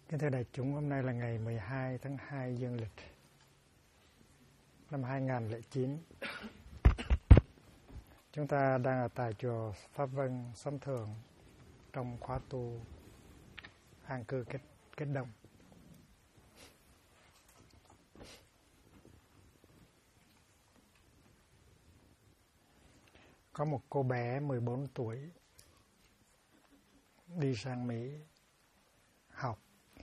Kính thưa đại chúng, hôm nay là ngày 12 tháng 2 dương lịch năm 2009. Chúng ta đang ở tại chùa Pháp Vân, Xóm Thượng trong khóa tu an cư kết đông. Có một cô bé 14 tuổi đi sang Mỹ học.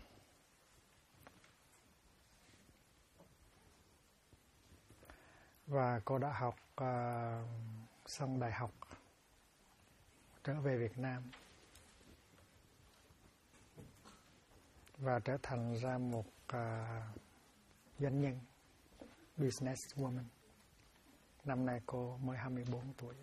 Và cô đã học xong đại học trở về Việt Nam và trở thành ra một doanh nhân, business woman. Năm nay cô mới 24 tuổi.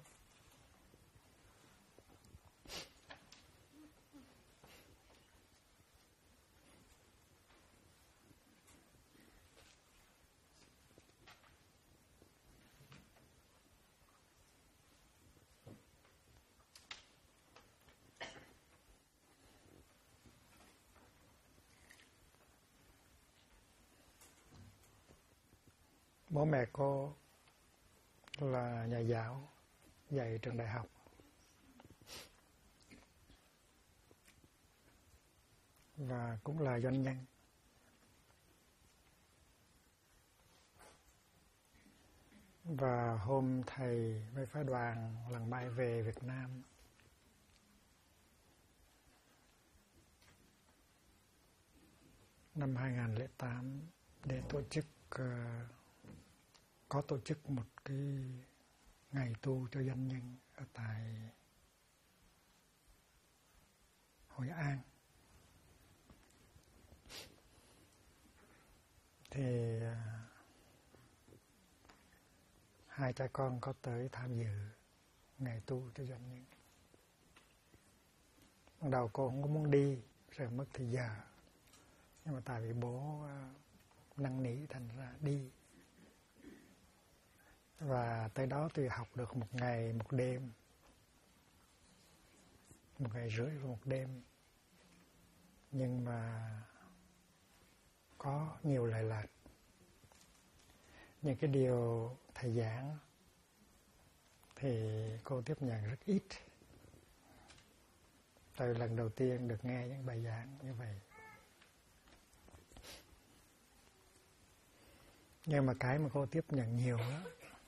Bố mẹ cô là nhà giáo, dạy trường đại học. Và cũng là doanh nhân. Và hôm thầy với phái đoàn lần mai về Việt Nam, năm 2008 để tổ chức tổ chức một cái ngày tu cho doanh nhân ở tại Hội An. Thì hai cha con có tới tham dự ngày tu cho doanh nhân. Ban đầu cô không có muốn đi, rồi mất thời giờ. Nhưng mà tại vì bố năn nỉ thành ra đi. Và tới đó tôi học được một ngày một đêm, một ngày rưỡi và một đêm. Nhưng mà có nhiều lệ lạc. Những cái điều thầy giảng thì cô tiếp nhận rất ít. Từ lần đầu tiên được nghe những bài giảng như vậy. Nhưng mà cái mà cô tiếp nhận nhiều đó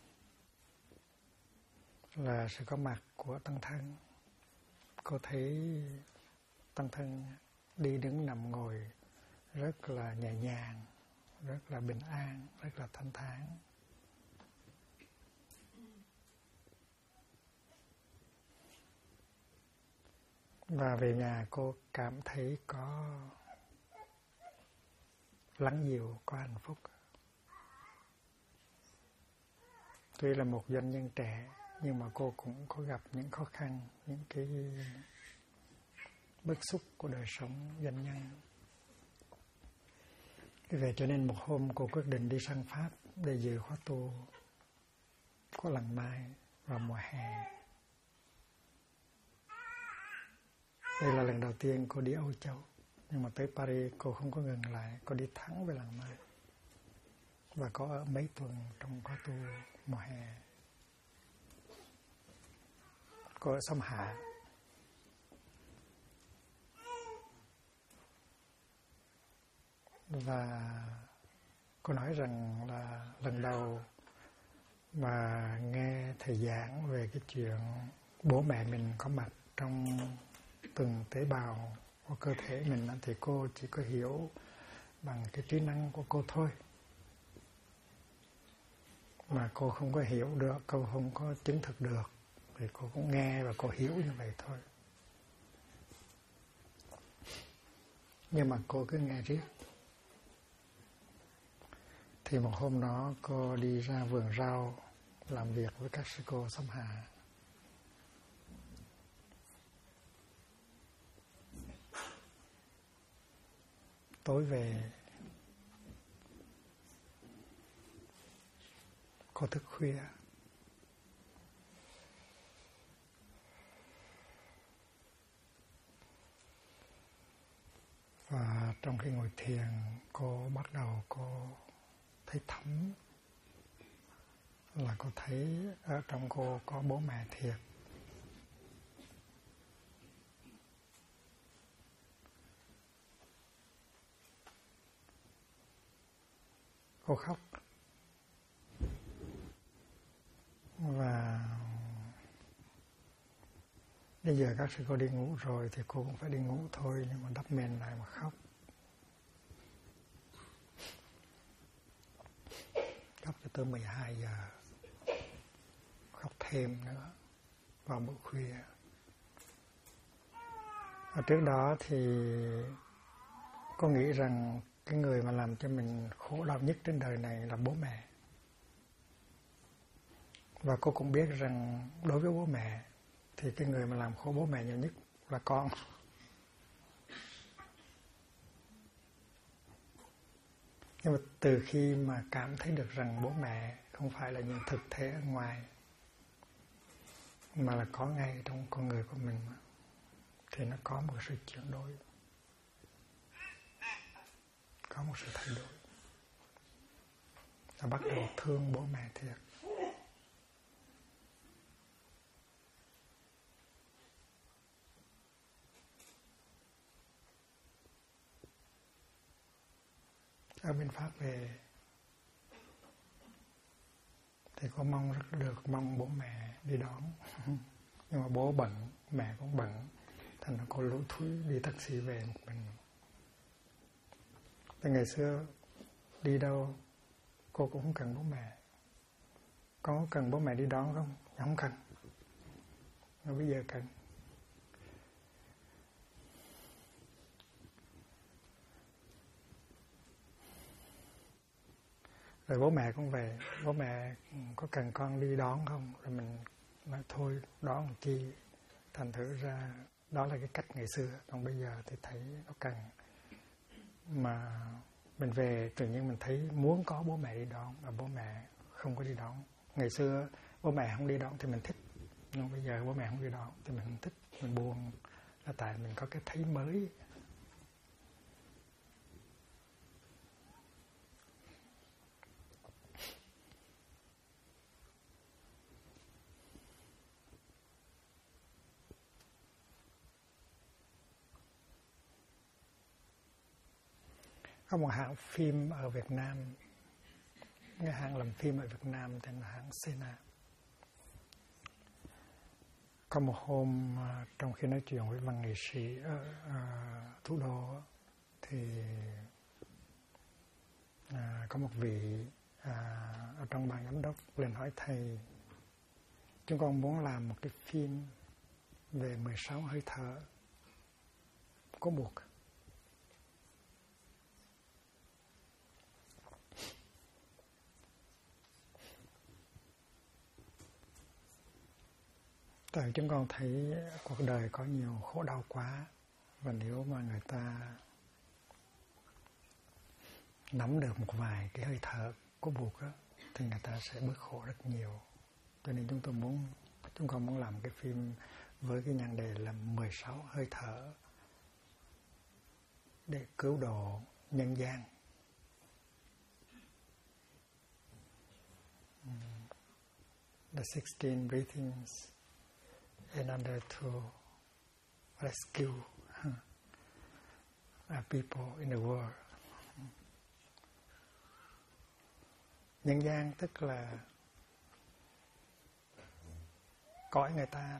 là sự có mặt của Tăng Thân. Cô thấy Tăng Thân đi đứng nằm ngồi rất là nhẹ nhàng, rất là bình an, rất là thanh thản. Và về nhà cô cảm thấy có lắng dịu, có hạnh phúc. Tuy là một doanh nhân trẻ, nhưng mà cô cũng có gặp những khó khăn, những cái bức xúc của đời sống doanh nhân. Vì vậy cho nên một hôm cô quyết định đi sang Pháp để dự khóa tu của lần mai vào mùa hè. Đây là lần đầu tiên cô đi Âu Châu. Nhưng mà tới Paris cô không có ngừng lại, cô đi thẳng về lần mai. Và có ở mấy tuần trong khóa tu mùa hè. Cô ở Sông Hạ. Và cô nói rằng là lần đầu mà nghe thầy giảng về cái chuyện bố mẹ mình có mặt trong từng tế bào của cơ thể mình thì cô chỉ có hiểu bằng cái trí năng của cô thôi. Mà cô không có hiểu được, cô không có chứng thực được. Thì cô cũng nghe và cô hiểu như vậy thôi. Nhưng mà cô cứ nghe riết. Thì một hôm đó cô đi ra vườn rau làm việc với các sư cô Sông Hạ. Tối về cô thức khuya. Và là trong khi ngồi thiền cô bắt đầu cô thấy thấm, là cô thấy ở trong cô có bố mẹ thiệt. Cô khóc. Và bây giờ các sư cô đi ngủ rồi thì cô cũng phải đi ngủ thôi, nhưng mà đắp mền lại mà khóc. Khóc cho tới 12 giờ. Khóc thêm nữa vào buổi khuya. Và trước đó thì cô nghĩ rằng cái người mà làm cho mình khổ đau nhất trên đời này là bố mẹ. Và cô cũng biết rằng đối với bố mẹ thì cái người mà làm khổ bố mẹ nhiều nhất là con. Nhưng mà từ khi mà cảm thấy được rằng bố mẹ không phải là những thực thể ở ngoài, mà là có ngay trong con người của mình, thì nó có một sự chuyển đổi, có một sự thay đổi. Và bắt đầu thương bố mẹ thiệt. Ở bên Pháp về thì cô mong bố mẹ đi đón. Nhưng mà bố bận, mẹ cũng bận, thành ra cô lủi thủi đi taxi về một mình. Thì ngày xưa đi đâu cô cũng không cần bố mẹ. Có cần bố mẹ đi đón không? Không cần. Nhưng bây giờ cần. Rồi bố mẹ cũng về, bố mẹ có cần con đi đón không? Rồi mình nói thôi, đón làm chi. Thành thử ra đó là cái cách ngày xưa. Còn bây giờ thì thấy nó cần. Mà mình về tự nhiên mình thấy muốn có bố mẹ đi đón, mà bố mẹ không có đi đón. Ngày xưa bố mẹ không đi đón thì mình thích. Nhưng bây giờ bố mẹ không đi đón thì mình không thích, mình buồn. Là tại mình có cái thấy mới. Có một hãng phim ở Việt Nam, cái hãng làm phim ở Việt Nam tên là hãng Sena. Có một hôm trong khi nói chuyện với văn nghệ sĩ ở thủ đô thì có một vị ở trong ban giám đốc lên hỏi thầy: chúng con muốn làm một cái phim về 16 hơi thở, có buộc? Tại chúng con thấy cuộc đời có nhiều khổ đau quá, và nếu mà người ta nắm được một vài cái hơi thở của buộc á, thì người ta sẽ bớt khổ rất nhiều. Cho nên chúng con muốn làm cái phim với cái nhan đề là 16 hơi thở để cứu độ nhân gian. The 16 breathings in order to rescue people in the world. Nhân gian tức là cõi người ta,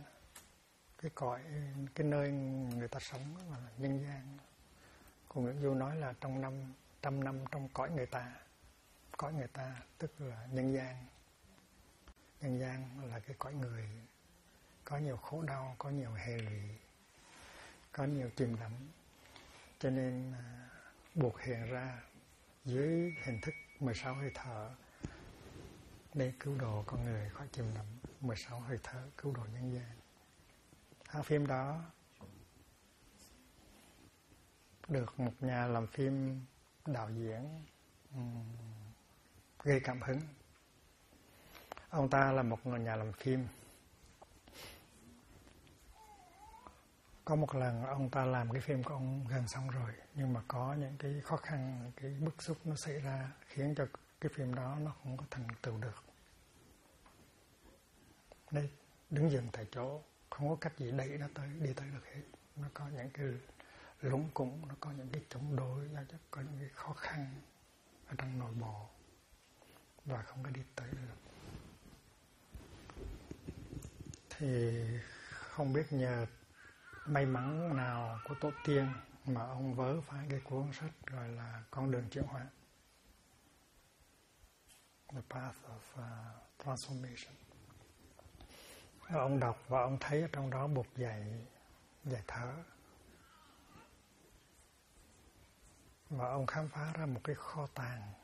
cái nơi người ta sống là nhân gian. Cô Nguyễn Du nói là trong 500 năm trong cõi người ta tức là nhân gian. Nhân gian là cái cõi người, có nhiều khổ đau, có nhiều hệ lụy, có nhiều chìm đắm, cho nên buộc hiện ra dưới hình thức 16 hơi thở để cứu độ con người khỏi chìm đắm. 16 hơi thở cứu độ nhân gian. Hãng phim đó được một nhà làm phim, đạo diễn gây cảm hứng. Ông ta là một người nhà làm phim Có một lần ông ta làm cái phim của ông gần xong rồi, nhưng mà có những cái khó khăn, những cái bức xúc nó xảy ra khiến cho cái phim đó nó không có thành tựu được. Đấy, đứng dừng tại chỗ, không có cách gì đẩy nó đi tới được hết. Nó có những cái lúng củng, nó có những cái chống đối, nó có những cái khó khăn ở trong nội bộ và không có đi tới được. Thì không biết nhờ may mắn nào của tổ tiên mà ông vớ phải cái cuốn sách gọi là Con đường chuyển hóa, The Path of Transformation. Ông đọc và ông thấy ở trong đó buộc dạy thở, và ông khám phá ra một cái kho tàng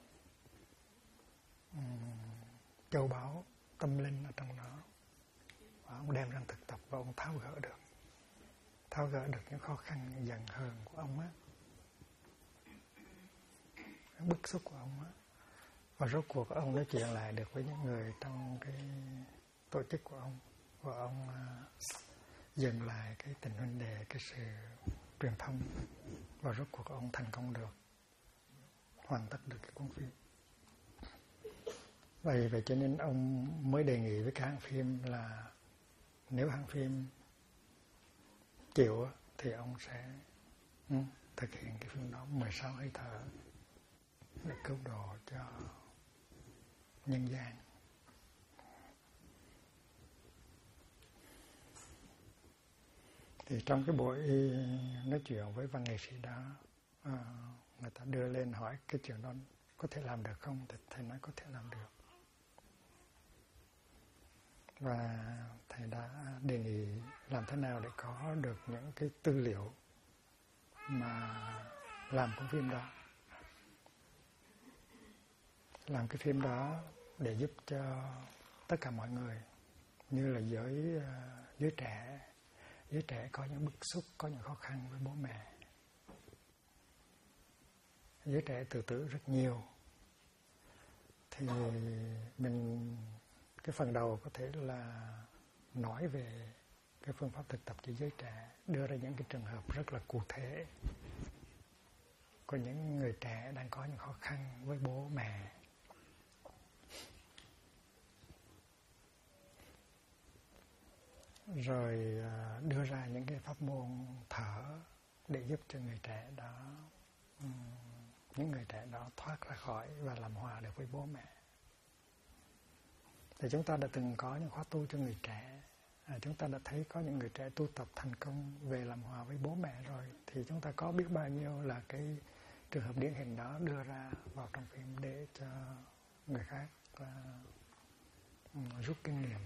châu báu tâm linh ở trong đó, và ông đem ra thực tập và ông tháo gỡ được những khó khăn giận hờn của ông á, bức xúc của ông á, và rốt cuộc ông nói chuyện lại được với những người trong cái tổ chức của ông, và ông dừng lại cái tình huynh đệ, cái sự truyền thông, và rốt cuộc ông thành công được, hoàn tất được cái cuốn phim. Vậy cho nên ông mới đề nghị với các hãng phim là nếu hãng phim chịu thì ông sẽ thực hiện cái phim đó 16 hơi thở để cứu độ cho nhân gian. Thì trong cái buổi nói chuyện với văn nghệ sĩ đó, người ta đưa lên hỏi cái chuyện đó có thể làm được không, thì thầy nói có thể làm được. Và thầy đã đề nghị làm thế nào để có được những cái tư liệu mà làm cuốn phim đó. Làm cái phim đó để giúp cho tất cả mọi người, như là giới trẻ. Giới trẻ có những bức xúc, có những khó khăn với bố mẹ. Giới trẻ tự tử rất nhiều. Thì cái phần đầu có thể là nói về cái phương pháp thực tập cho giới trẻ, đưa ra những cái trường hợp rất là cụ thể. Có những người trẻ đang có những khó khăn với bố mẹ. Rồi đưa ra những cái pháp môn thở để giúp cho người trẻ đó, những người trẻ đó thoát ra khỏi và làm hòa được với bố mẹ. Thì chúng ta đã từng có những khóa tu cho người trẻ, chúng ta đã thấy có những người trẻ tu tập thành công về làm hòa với bố mẹ rồi. Thì chúng ta có biết bao nhiêu là cái trường hợp điển hình đó đưa ra vào trong phim để cho người khác rút kinh nghiệm.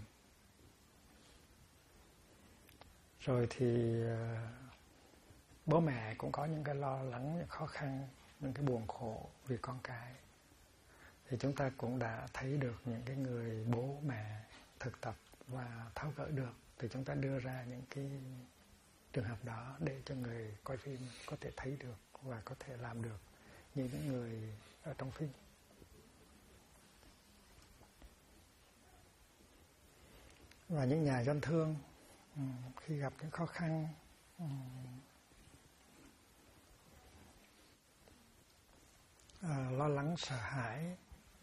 Rồi thì bố mẹ cũng có những cái lo lắng, những khó khăn, những cái buồn khổ vì con cái. Thì chúng ta cũng đã thấy được những cái người bố mẹ thực tập và tháo gỡ được. Thì chúng ta đưa ra những cái trường hợp đó để cho người coi phim có thể thấy được và có thể làm được như những người ở trong phim. Và những nhà doanh thương khi gặp những khó khăn, lo lắng, sợ hãi,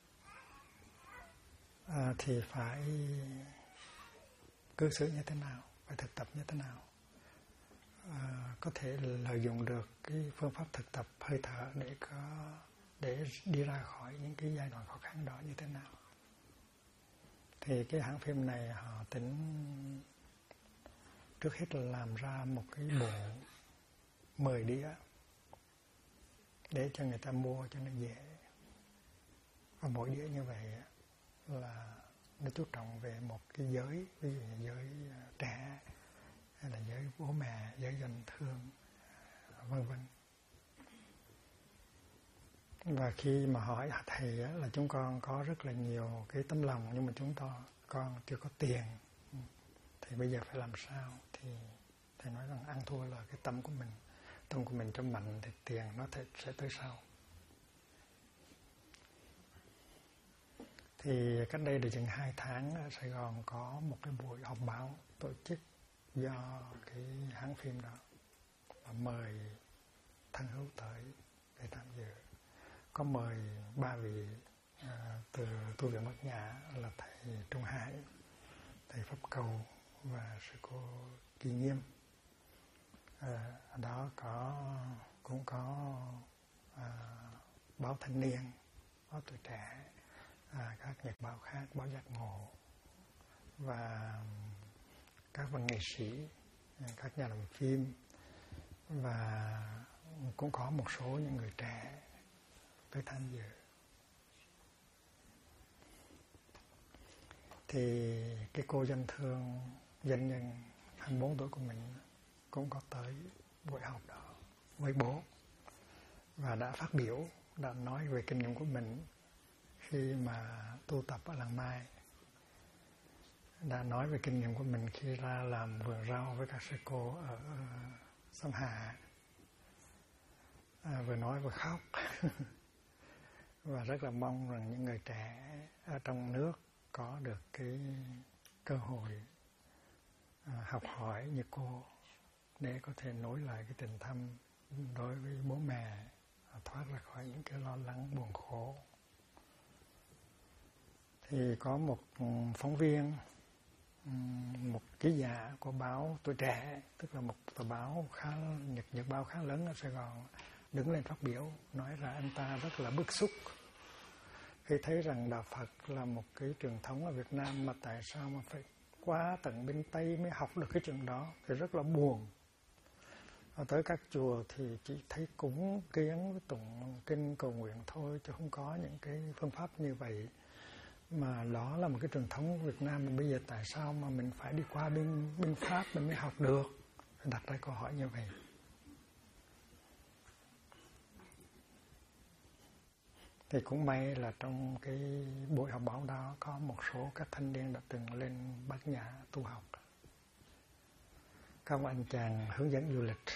thì phải cư xử như thế nào, phải thực tập như thế nào, có thể lợi dụng được cái phương pháp thực tập hơi thở để đi ra khỏi những cái giai đoạn khó khăn đó như thế nào. Thì cái hãng phim này họ tính trước hết là làm ra một cái bộ 10 đĩa để cho người ta mua cho nó dễ. Và mỗi đĩa như vậy là nó chú trọng về một cái giới, ví dụ như giới trẻ hay là giới bố mẹ, giới doanh thương, vân vân. Và khi mà hỏi thầy là chúng con có rất là nhiều cái tấm lòng, nhưng mà con chưa có tiền, thì bây giờ phải làm sao? Thì thầy nói rằng ăn thua là cái tâm của mình. Tâm của mình cho mạnh thì tiền nó sẽ tới sau. Thì cách đây được chừng 2 tháng ở Sài Gòn có một cái buổi họp báo tổ chức do cái hãng phim đó và mời thân hữu tới để tham dự. Có mời 3 vị từ tu viện Bát Nhã là thầy Trung Hải, thầy Pháp Cầu và sư cô Kỳ Nghiêm. Ở đó cũng có báo Thanh Niên, báo Tuổi Trẻ, các nhật báo khác, báo Giác Ngộ và các văn nghệ sĩ, các nhà làm phim, và cũng có một số những người trẻ tới tham dự. Thì cái cô doanh nhân 24 tuổi của mình cũng có tới buổi học đó với bố và đã phát biểu, đã nói về kinh nghiệm của mình khi mà tu tập ở Làng Mai, đã nói về kinh nghiệm của mình khi ra làm vườn rau với các sư cô ở Sông Hà. Vừa nói vừa khóc và rất là mong rằng những người trẻ ở trong nước có được cái cơ hội học hỏi như cô để có thể nối lại cái tình thâm đối với bố mẹ, thoát ra khỏi những cái lo lắng buồn khổ. Thì có một phóng viên, một ký giả của báo Tuổi Trẻ, tức là một tờ báo nhật báo khá lớn ở Sài Gòn, đứng lên phát biểu nói rằng anh ta rất là bức xúc khi thấy rằng Đạo Phật là một cái truyền thống ở Việt Nam mà tại sao mà phải qua tận bên Tây mới học được cái chuyện đó, thì rất là buồn. Ở tới các chùa thì chỉ thấy cúng kiến với tụng kinh cầu nguyện thôi, chứ không có những cái phương pháp như vậy. Mà đó là một cái truyền thống của Việt Nam, mà bây giờ tại sao mà mình phải đi qua bên Pháp mình mới học được? Đặt ra câu hỏi như vậy. Thì cũng may là trong cái buổi họp báo đó có một số các thanh niên đã từng lên Bát Nhã tu học. Có một anh chàng hướng dẫn du lịch,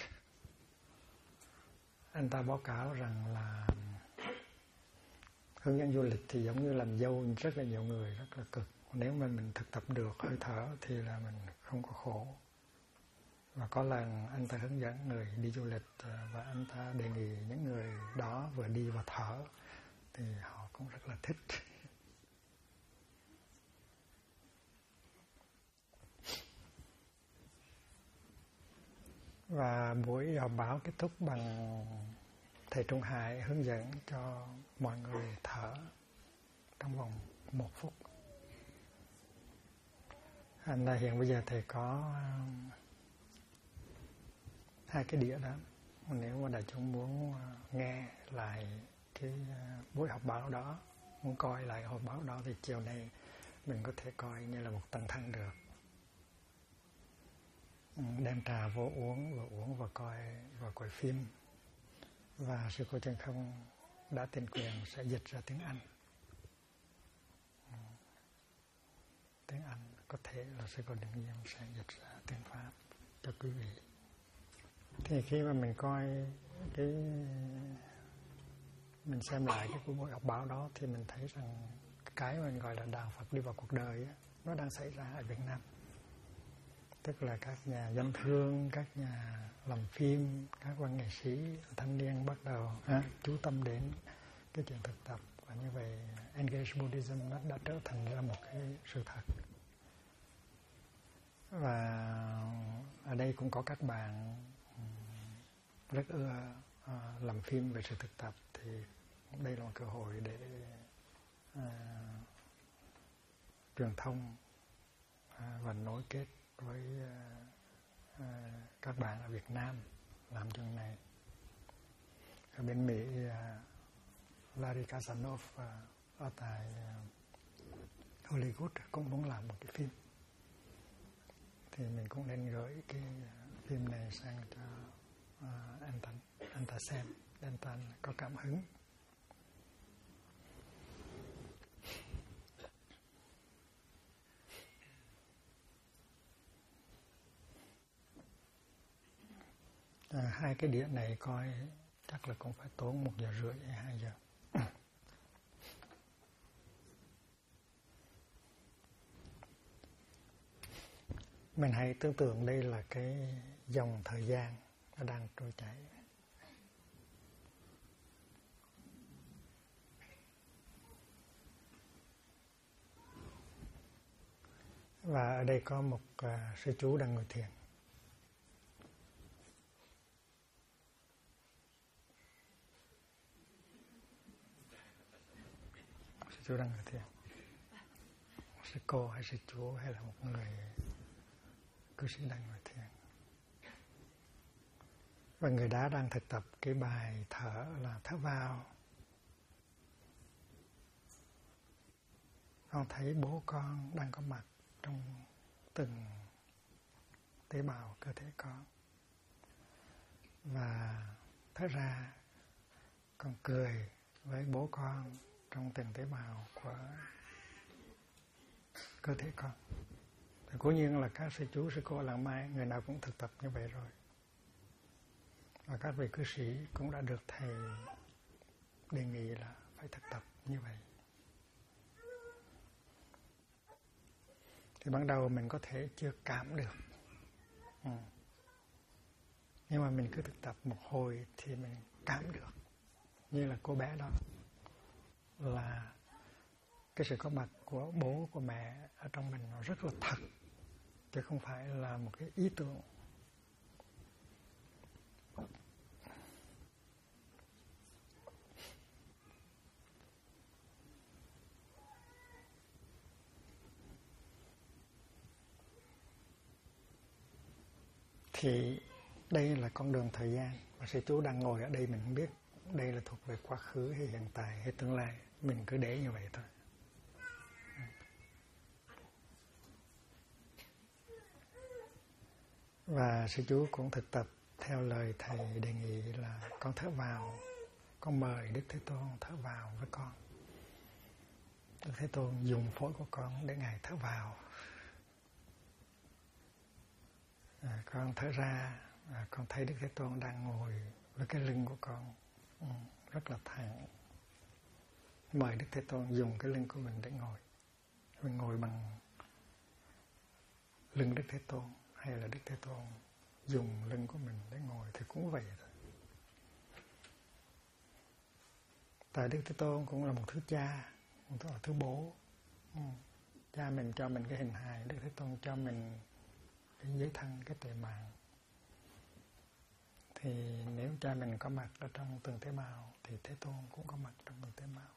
anh ta báo cáo rằng là hướng dẫn du lịch thì giống như làm dâu rất là nhiều người, rất là cực. Nếu mà mình thực tập được hơi thở thì là mình không có khổ. Và có lần anh ta hướng dẫn người đi du lịch và anh ta đề nghị những người đó vừa đi vừa thở, thì họ cũng rất là thích. Và buổi họp báo kết thúc bằng thầy Trung Hải hướng dẫn cho mọi người thở trong vòng 1 phút. Anh là hiện bây giờ thầy có 2 cái đĩa đó. Nếu mà đại chúng muốn nghe lại cái buổi họp báo đó, muốn coi lại họp báo đó, thì chiều nay mình có thể coi như là một tăng thân được. Đem trà vô uống và coi phim. Và sư cô Chân Không đã tiền quyền sẽ dịch ra tiếng Anh. Tiếng Anh có thể là sư cô Định Nghiêm sẽ dịch ra tiếng Pháp cho quý vị. Thì khi mà mình coi mình xem lại cái buổi họp báo đó thì mình thấy rằng cái mình gọi là đạo Phật đi vào cuộc đời ấy, nó đang xảy ra ở Việt Nam. Tức là các nhà doanh thương, các nhà làm phim, các văn nghệ sĩ, thanh niên bắt đầu chú tâm đến cái chuyện thực tập. Và như vậy Engage Buddhism nó đã trở thành ra một cái sự thật. Và ở đây cũng có các bạn rất ưa làm phim về sự thực tập, thì đây là một cơ hội để truyền thông và nối kết với các bạn ở Việt Nam làm chuyện này. Ở bên Mỹ, Larry Kasanoff ở tại Hollywood cũng muốn làm một cái phim, thì mình cũng nên gửi cái phim này sang cho anh ta xem, anh ta có cảm hứng. Hai cái đĩa này coi chắc là cũng phải tốn 1 giờ rưỡi hay 2 giờ. Mình hãy tưởng tượng đây là cái dòng thời gian nó đang trôi chảy. Và ở đây có một sư chú đang ngồi thiền. Sư chú đang ngồi thiền. Sư cô hay sư chú hay là một người cư sĩ đang ngồi thiền. Và người đó đang thực tập cái bài thở là thở vào. Con thấy bố con đang có mặt trong từng tế bào cơ thể con. Và thở ra, con cười với bố con trong từng tế bào của cơ thể con. Thì cố nhiên là các sư chú, sư cô làng mai, người nào cũng thực tập như vậy rồi. Và các vị cư sĩ cũng đã được thầy đề nghị là phải thực tập như vậy. Thì ban đầu mình có thể chưa cảm được. Nhưng mà mình cứ thực tập một hồi thì mình cảm được. Như là cô bé đó, là cái sự có mặt của bố, của mẹ ở trong mình nó rất là thật, chứ không phải là một cái ý tưởng. Thì đây là con đường thời gian. Và sư chú đang ngồi ở đây, mình không biết đây là thuộc về quá khứ hay hiện tại hay tương lai. Mình cứ để như vậy thôi. Và sư chú cũng thực tập theo lời thầy đề nghị là con thở vào, con mời Đức Thế Tôn thở vào với con. Đức Thế Tôn dùng phổi của con để Ngài thở vào. Con thở ra, con thấy Đức Thế Tôn đang ngồi với cái lưng của con rất là thẳng. Mời Đức Thế Tôn dùng cái lưng của mình để ngồi. Mình ngồi bằng lưng Đức Thế Tôn, hay là Đức Thế Tôn dùng lưng của mình để ngồi thì cũng vậy thôi. Tại Đức Thế Tôn cũng là một thứ cha, một thứ bố. Cha mình cho mình cái hình hài, Đức Thế Tôn cho mình cái giới thân, cái tuệ mạng. Thì nếu cha mình có mặt ở trong từng tế bào thì Thế Tôn cũng có mặt trong từng tế bào.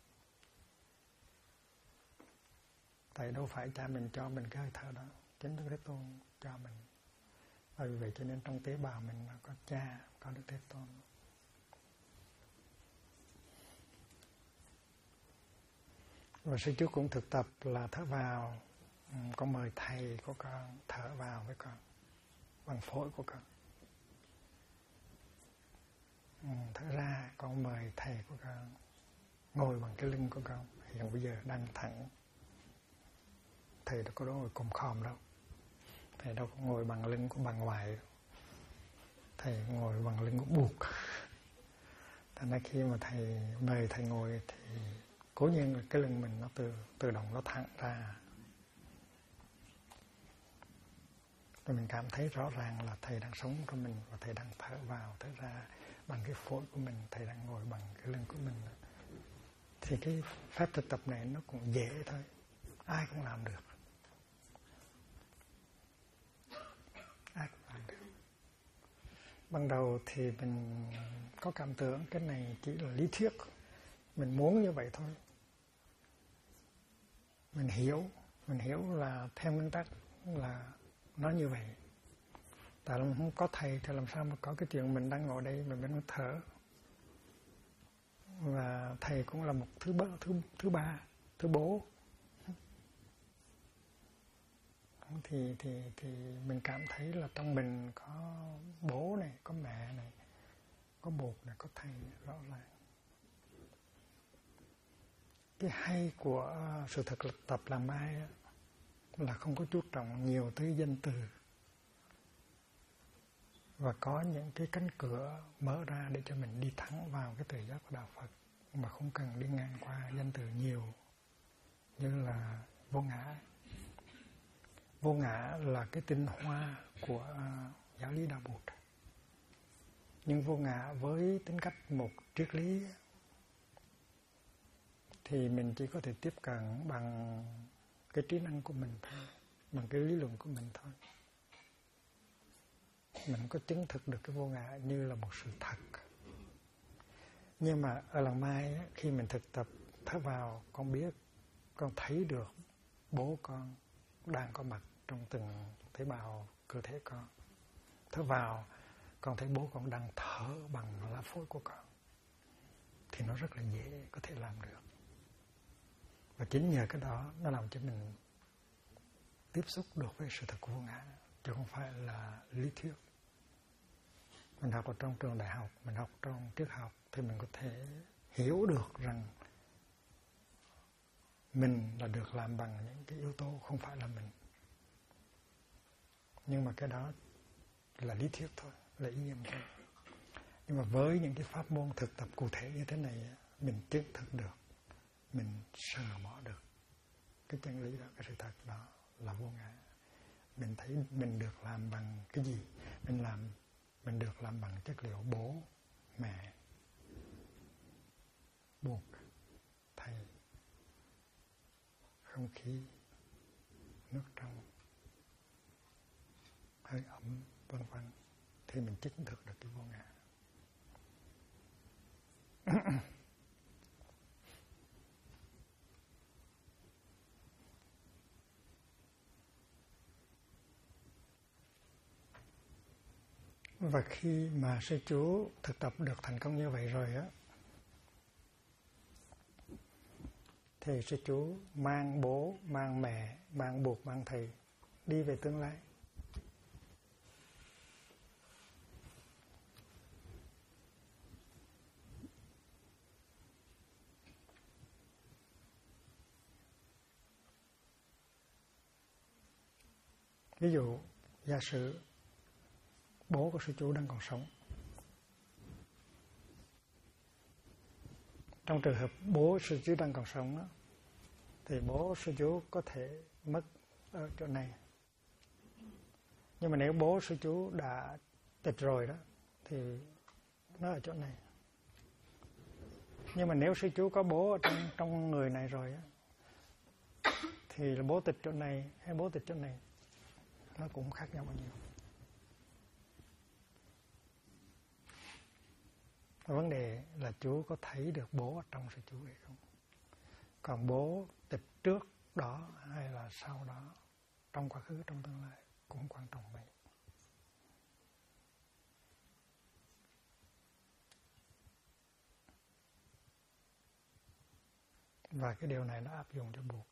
Tại đâu phải cha mình cho mình cái hơi thở đó, chính Đức Thế Tôn cho mình. Bởi vì vậy cho nên trong tế bào mình có cha, có Đức Thế Tôn. Và sư chú cũng thực tập là thở vào, con mời thầy của con thở vào với con bằng phổi của con. Thở ra, con mời thầy của con ngồi bằng cái lưng của con. Hiện bây giờ đang thẳng. Thầy đâu có ngồi cùm khom đâu. Thầy đâu có ngồi bằng lưng của bà ngoại. Thầy ngồi bằng lưng của buộc. Thành ra khi mà thầy mời thầy ngồi thì cố nhiên là cái lưng mình nó tự động nó thẳng ra. Rồi mình cảm thấy rõ ràng là thầy đang sống trong mình và thầy đang thở vào, thở ra bằng cái phổi của mình, thầy đang ngồi bằng cái lưng của mình. Thì cái phép thực tập này nó cũng dễ thôi, ai cũng làm được. Ai cũng làm được. Ban đầu thì mình có cảm tưởng cái này chỉ là lý thuyết, mình muốn như vậy thôi. Mình hiểu là theo nguyên tắc là nó như vậy. Tại là mình không có thầy thì làm sao mà có cái chuyện mình đang ngồi đây mình đang thở. Và thầy cũng là một thứ ba, thứ bố. Thì mình cảm thấy là trong mình có bố này, có mẹ này, có bột này, có thầy rõ ràng. Cái hay của sự thực tập làm mai là không có chú trọng nhiều tới danh từ, và có những cái cánh cửa mở ra để cho mình đi thẳng vào cái tự giác của đạo Phật mà không cần đi ngang qua danh từ nhiều, như là vô ngã. Vô ngã là cái tinh hoa của giáo lý Đạo Bụt. Nhưng vô ngã với tính cách một triết lý thì mình chỉ có thể tiếp cận bằng cái trí năng của mình thôi, bằng cái lý luận của mình thôi. Mình có chứng thực được cái vô ngã như là một sự thật. Nhưng mà ở làng Mai khi mình thực tập thở vào, con biết, con thấy được bố con đang có mặt trong từng tế bào cơ thể con. Thở vào, con thấy bố con đang thở bằng lá phổi của con. Thì nó rất là dễ có thể làm được. Và chính nhờ cái đó nó làm cho mình tiếp xúc được với sự thật của vô ngã, chứ không phải là lý thuyết. Mình học ở trong trường đại học, mình học trong triết học thì mình có thể hiểu được rằng mình là được làm bằng những cái yếu tố không phải là mình. Nhưng mà cái đó là lý thuyết thôi, là ý niệm thôi. Nhưng mà với những cái pháp môn thực tập cụ thể như thế này, mình chứng thực được, mình sờ mó được cái chân lý đó, cái sự thật đó là vô ngã. Mình thấy mình được làm bằng cái gì? Mình được làm bằng chất liệu bố, mẹ, buộc, thầy, không khí, nước trong, hơi ẩm, vân vân. Thì mình chứng thực được cái vô ngã. Và khi mà sư chú thực tập được thành công như vậy rồi á, thì sư chú mang bố, mang mẹ, mang buộc, mang thầy đi về tương lai. Ví dụ, giả sử bố của sư chú đang còn sống. Trong trường hợp bố sư chú đang còn sống đó, thì bố sư chú có thể mất ở chỗ này. Nhưng mà nếu bố sư chú đã tịch rồi đó, thì nó ở chỗ này. Nhưng mà nếu sư chú có bố ở trong người này rồi á, thì là bố tịch chỗ này hay bố tịch chỗ này, nó cũng khác nhau bao nhiêu. Vấn đề là chú có thấy được bố ở trong sư chú hay không. Còn bố tịch trước đó hay là sau đó, trong quá khứ, trong tương lai, cũng quan trọng vậy. Và cái điều này nó áp dụng cho buộc.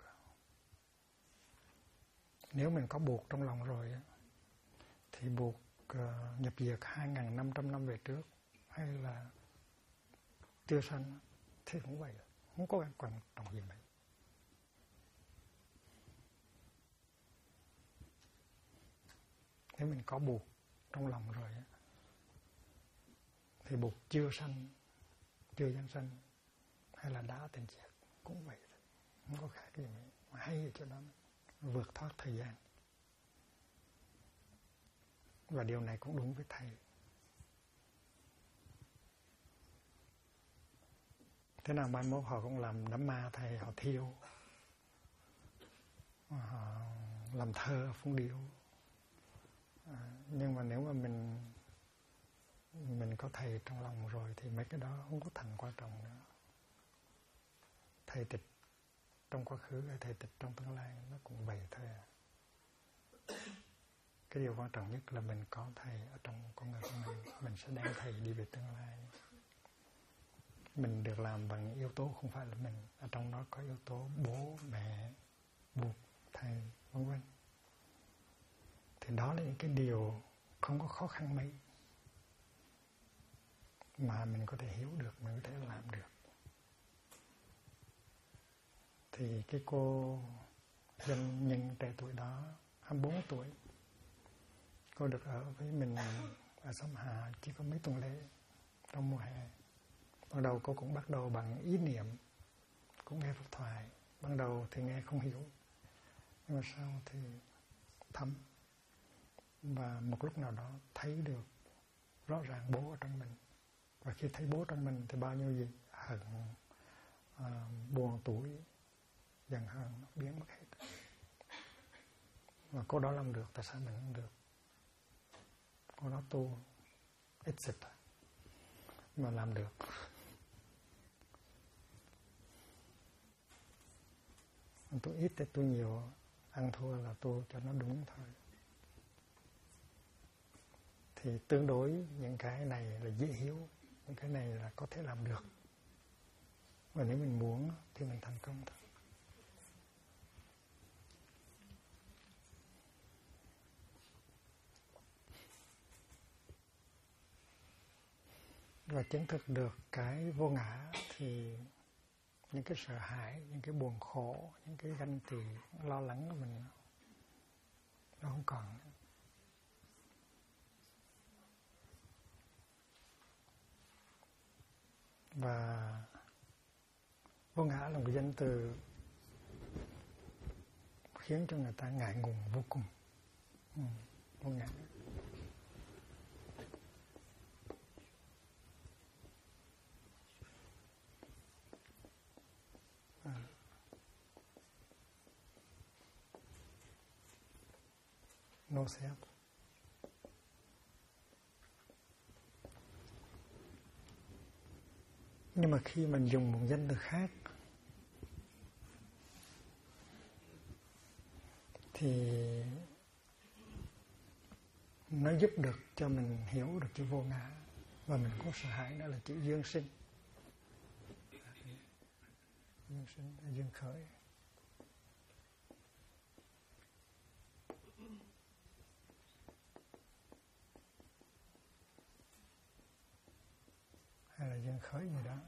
Nếu mình có buộc trong lòng rồi thì buộc nhập diệt 2.500 năm về trước hay là chưa sanh thì cũng vậy, không có quan trọng gì mấy. Nếu mình có buộc trong lòng rồi thì buộc chưa sanh, chưa giáng sanh hay là đã tình diệt cũng vậy, không có khác gì mấy. Mà hay ở chỗ đó vượt thoát thời gian. Và điều này cũng đúng với thầy. Thế nào mai mốt họ cũng làm đám ma thầy, họ thiêu, họ làm thơ phun điếu. Nhưng mà nếu mà mình có thầy trong lòng rồi thì mấy cái đó không có thành quan trọng nữa. Thầy tịch trong quá khứ hay thầy tịch trong tương lai nó cũng vậy thôi à. Cái điều quan trọng nhất là mình có thầy ở trong con người của mình sẽ đem thầy đi về tương lai. Mình được làm bằng yếu tố không phải là mình. Ở trong đó có yếu tố bố, mẹ, buộc, thầy, vân vân. Thì đó là những cái điều không có khó khăn mấy mà mình có thể hiểu được, mình có thể làm được. Thì cái cô doanh nhân trẻ tuổi đó, 24 tuổi, cô được ở với mình ở xóm Hà chỉ có mấy tuần lễ trong mùa hè. Ban đầu cô cũng bắt đầu bằng ý niệm, cũng nghe pháp thoại. Ban đầu thì nghe không hiểu, nhưng mà sau thì thấm, và một lúc nào đó thấy được rõ ràng bố ở trong mình. Và khi thấy bố trong mình thì bao nhiêu gì hận, buồn tủi, giận hờn nó biến mất hết. Và cô đó làm được, tại sao mình không được? Cô đó tu ít dịch mà làm được. Tôi ít thì tôi nhiều, ăn thua là tu cho nó đúng thôi. Thì tương đối những cái này là dễ hiểu, những cái này là có thể làm được. Và nếu mình muốn thì mình thành công thôi. Và chứng thực được cái vô ngã thì những cái sợ hãi, những cái buồn khổ, những cái ganh tị, lo lắng của mình nó không còn. Và vô ngã là một danh từ khiến cho người ta ngại ngùng vô cùng. Vô ngã. No self. Nhưng mà khi mình dùng một danh từ khác thì nó giúp được cho mình hiểu được chữ vô ngã. Và mình có sợ hãi đó là chữ dương sinh. Dương sinh là dương khởi. Hay là dương khởi gì đó.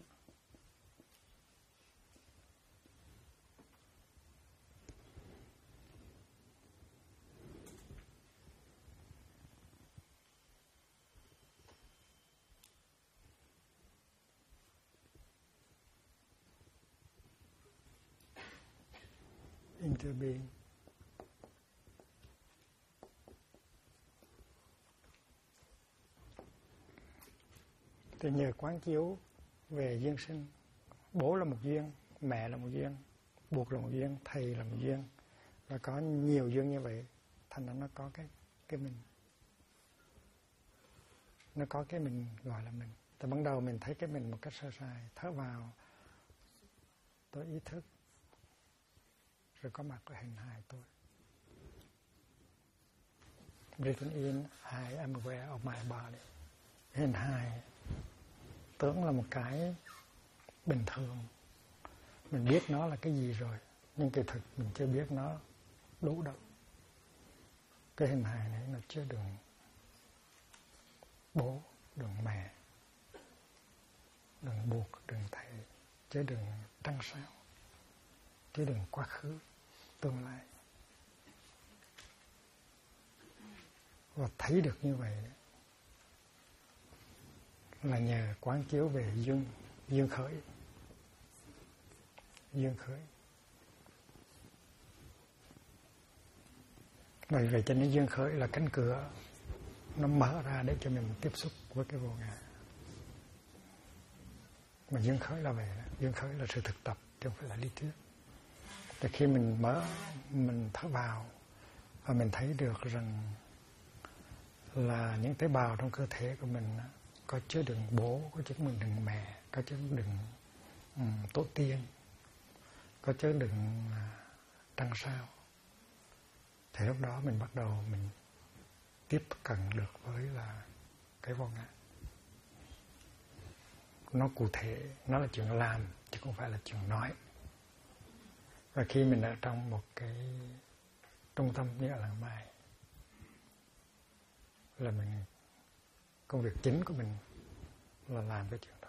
Interbeing. Thì nhờ quán chiếu về duyên sinh, bố là một duyên, mẹ là một duyên, buộc là một duyên, thầy là một duyên, và có nhiều duyên như vậy, thành ra nó có cái mình, nó có cái mình gọi là mình. Từ ban đầu mình thấy cái mình một cách sơ sài, thở vào tôi ý thức, rồi có mặt ở hình hài tôi. Breathing in, I am aware of my body. Hình hài tưởng là một cái bình thường, mình biết nó là cái gì rồi, nhưng kỳ thực mình chưa biết nó đủ đâu. Cái hình hài này nó chứa đựng bố, đựng mẹ, đừng buộc, đừng thầy, chứa đừng trăng sao, chứa đừng quá khứ, tương lai. Và thấy được như vậy là nhờ quán chiếu về duyên khởi. Duyên khởi. Bởi vậy cho nên duyên khởi là cánh cửa nó mở ra để cho mình tiếp xúc với cái vô ngã. Mà duyên khởi là vậy đó. Duyên khởi là sự thực tập chứ không phải là lý thuyết. Thì khi mình thở vào và mình thấy được rằng là những tế bào trong cơ thể của mình có chứa đựng bố, có chứa đựng mẹ, có chứa đựng tổ tiên, có chứa đựng trăng sao, thì lúc đó mình bắt đầu mình tiếp cận được với là cái vô ngã. Nó cụ thể, nó là chuyện làm chứ không phải là chuyện nói. Và khi mình ở trong một cái trung tâm như ở làng Mai, là mình công việc chính của mình là làm cái chuyện đó.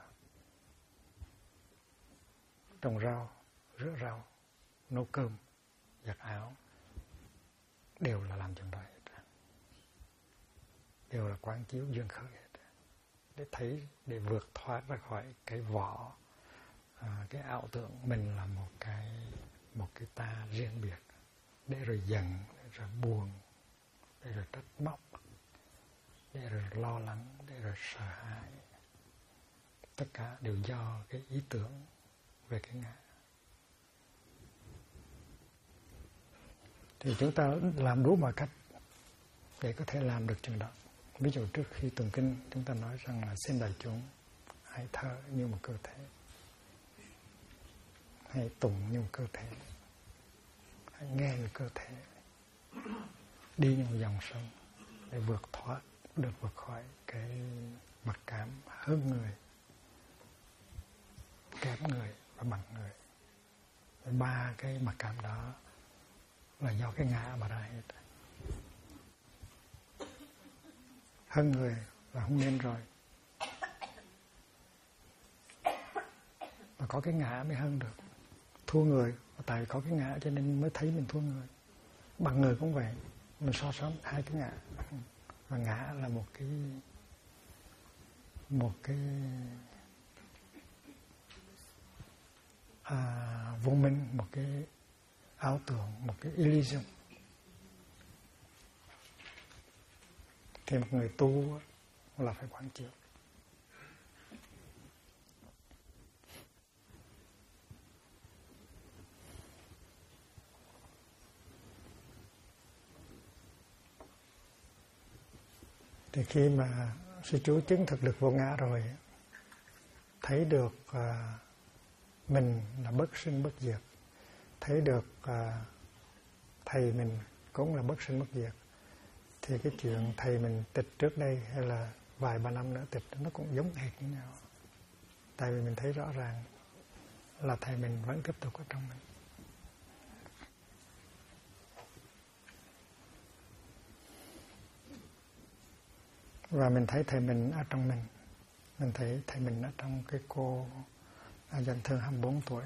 Trồng rau, rửa rau, nấu cơm, giặt áo, đều là làm chuyện đó hết. Đều là quán chiếu duyên khởi hết. Để thấy, để vượt thoát ra khỏi cái vỏ, cái ảo tưởng mình là một cái ta riêng biệt, để rồi giận, rồi buồn, để rồi trách móc, để rồi lo lắng, để rồi sợ hãi. Tất cả đều do cái ý tưởng về cái ngã. Thì chúng ta làm đủ mọi cách để có thể làm được chuyện đó. Ví dụ trước khi tụng kinh, chúng ta nói rằng là xin đại chúng hãy thở như một cơ thể, hãy tụng như một cơ thể, hãy nghe như cơ thể, đi như một dòng sông để vượt khỏi cái mặc cảm hơn người, kém người và bằng người. Ba cái mặc cảm đó là do cái ngã mà ra hết. Hơn người là không nên rồi, mà có cái ngã mới hơn được. Thua người tại có cái ngã cho nên mới thấy mình thua người. Bằng người cũng vậy, mình so sánh hai cái ngã, và ngã là một cái vô minh, một cái ảo tưởng, một cái illusion. Thì một người tu là phải quán chiếu. Thì khi mà sư chú chứng thực được vô ngã rồi, thấy được mình là bất sinh bất diệt, thấy được thầy mình cũng là bất sinh bất diệt, thì cái chuyện thầy mình tịch trước đây hay là vài ba năm nữa tịch nó cũng giống hệt như nhau. Tại vì mình thấy rõ ràng là thầy mình vẫn tiếp tục ở trong mình. Và mình thấy thầy mình ở trong mình. Mình thấy thầy mình ở trong cái cô dân thương 24 tuổi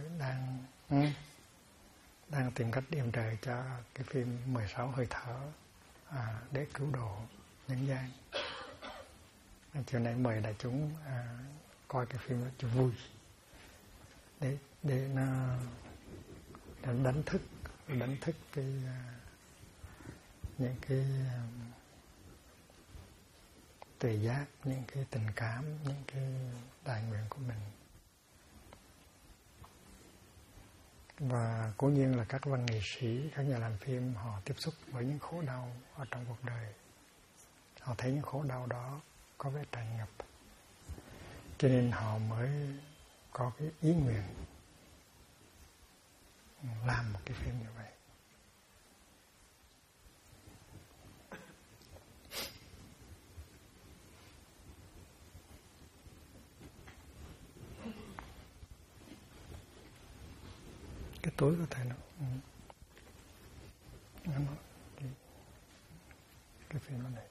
đang tìm cách yểm trợ cho cái phim 16 hơi thở để cứu độ nhân gian. Chiều nay mời đại chúng coi cái phim đó cho vui, để nó đánh thức những cái tuệ giác, những cái tình cảm, những cái đại nguyện của mình. Và cố nhiên là các văn nghệ sĩ, các nhà làm phim họ tiếp xúc với những khổ đau ở trong cuộc đời. Họ thấy những khổ đau đó có vẻ tràn ngập, cho nên họ mới có cái ý nguyện làm một cái phim như vậy. Cái túi của thầy nó cái phim này.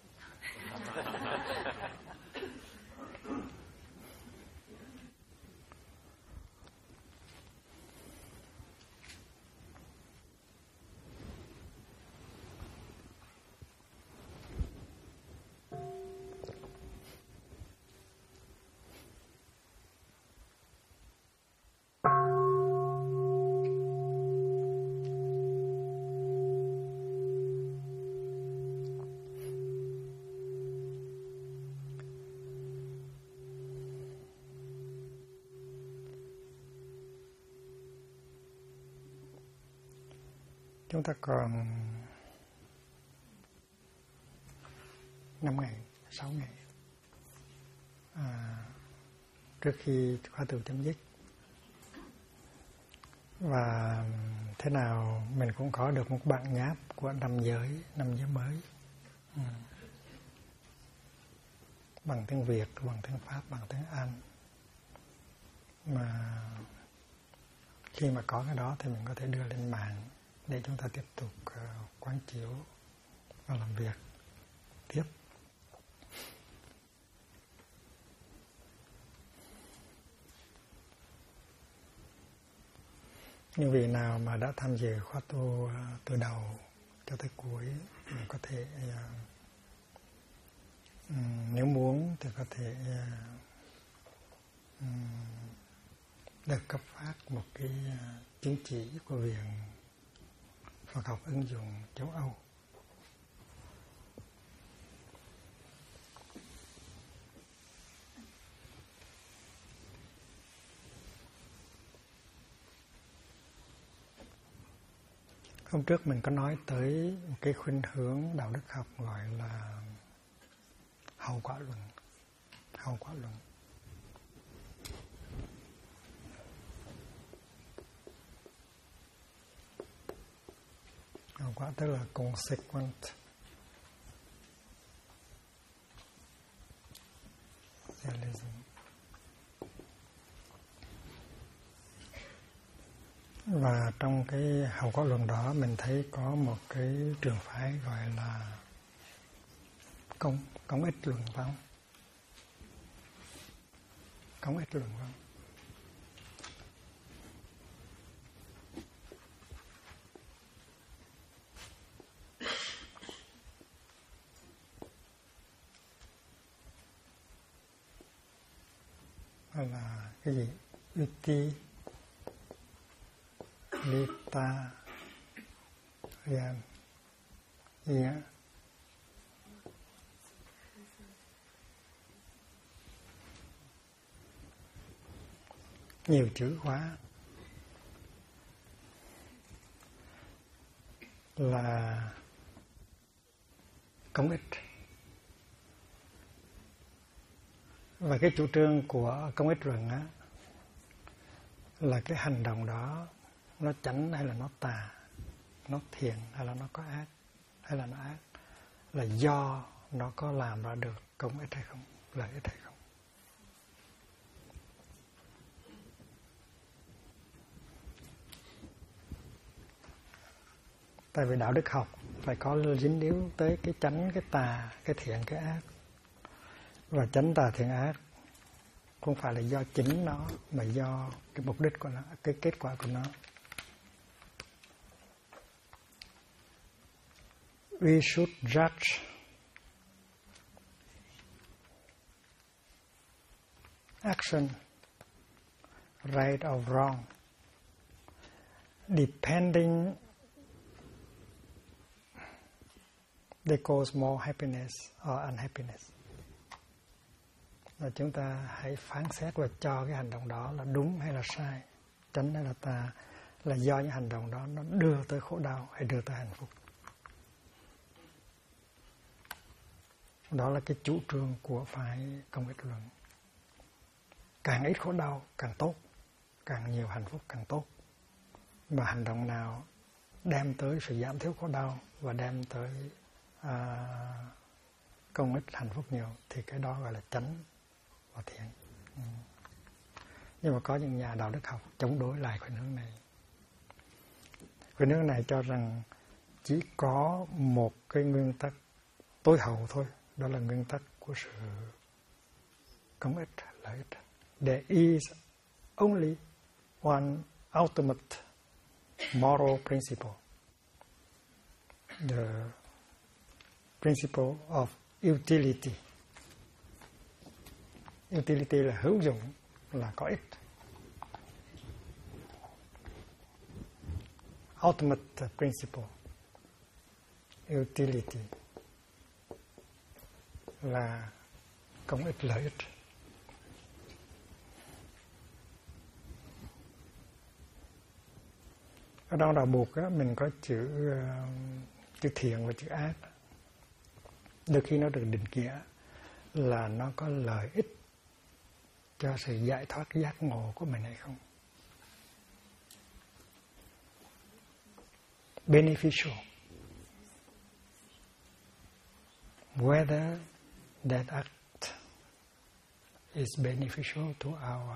Chúng ta còn 5 ngày, 6 ngày trước khi khóa tu chấm dứt. Và thế nào mình cũng có được một bản nháp của năm giới mới, bằng tiếng Việt, bằng tiếng Pháp, bằng tiếng Anh. Mà khi mà có cái đó thì mình có thể đưa lên mạng để chúng ta tiếp tục quán chiếu và làm việc tiếp. Những vị nào mà đã tham dự khóa tu từ đầu cho tới cuối thì có thể nếu muốn thì có thể được cấp phát một cái chứng chỉ của Viện Phật học ứng dụng châu Âu Hôm trước mình có nói tới một cái khuynh hướng đạo đức học gọi là hậu quả luận. Hậu quả luận. Hậu quả tức là consequent. Realism. Và trong cái hậu quả luận đó mình thấy có một cái trường phái gọi là công ích luận, phải không? Công ích luận, phải không? Hay là cái gì? Uti Lita Rian gì á? Nhiều chữ quá. Là công ích. Và cái chủ trương của công ích luận á là cái hành động đó nó chánh hay là nó tà, nó thiện hay là nó có ác, hay là nó ác, là do nó có làm ra được công ích hay không, lợi ích hay không. Tại vì đạo đức học phải có dính líu tới cái chánh, cái tà, cái thiện, cái ác. Và chánh tà thiện ác không phải là do chính nó, mà do cái mục đích của nó, cái kết quả của nó. We should judge action, right or wrong, depending they cause more happiness or unhappiness. Và chúng ta hãy phán xét và cho cái hành động đó là đúng hay là sai, chánh hay là tà, là do những hành động đó nó đưa tới khổ đau hay đưa tới hạnh phúc. Đó là cái chủ trương của phái công ích luận. Càng ít khổ đau càng tốt, càng nhiều hạnh phúc càng tốt. Mà hành động nào đem tới sự giảm thiểu khổ đau và đem tới công ích hạnh phúc nhiều thì cái đó gọi là chánh và thiện. Nhưng mà có những nhà đạo đức học chống đối lại khuynh hướng này. Khuynh hướng này cho rằng chỉ có một cái nguyên tắc tối hậu thôi, đó là nguyên tắc của sự công ích, lợi ích. There is only one ultimate moral principle, the principle of utility. Utility là hữu dụng, là có ích. Ultimate principle, utility, là công ích, lợi ích. Ở trong đạo buộc á, mình có chữ thiện và chữ ác. Đôi khi nó được định nghĩa là nó có lợi ích cho sự giải thoát giác ngộ của mình hay không. Beneficial. Whether that act is beneficial to our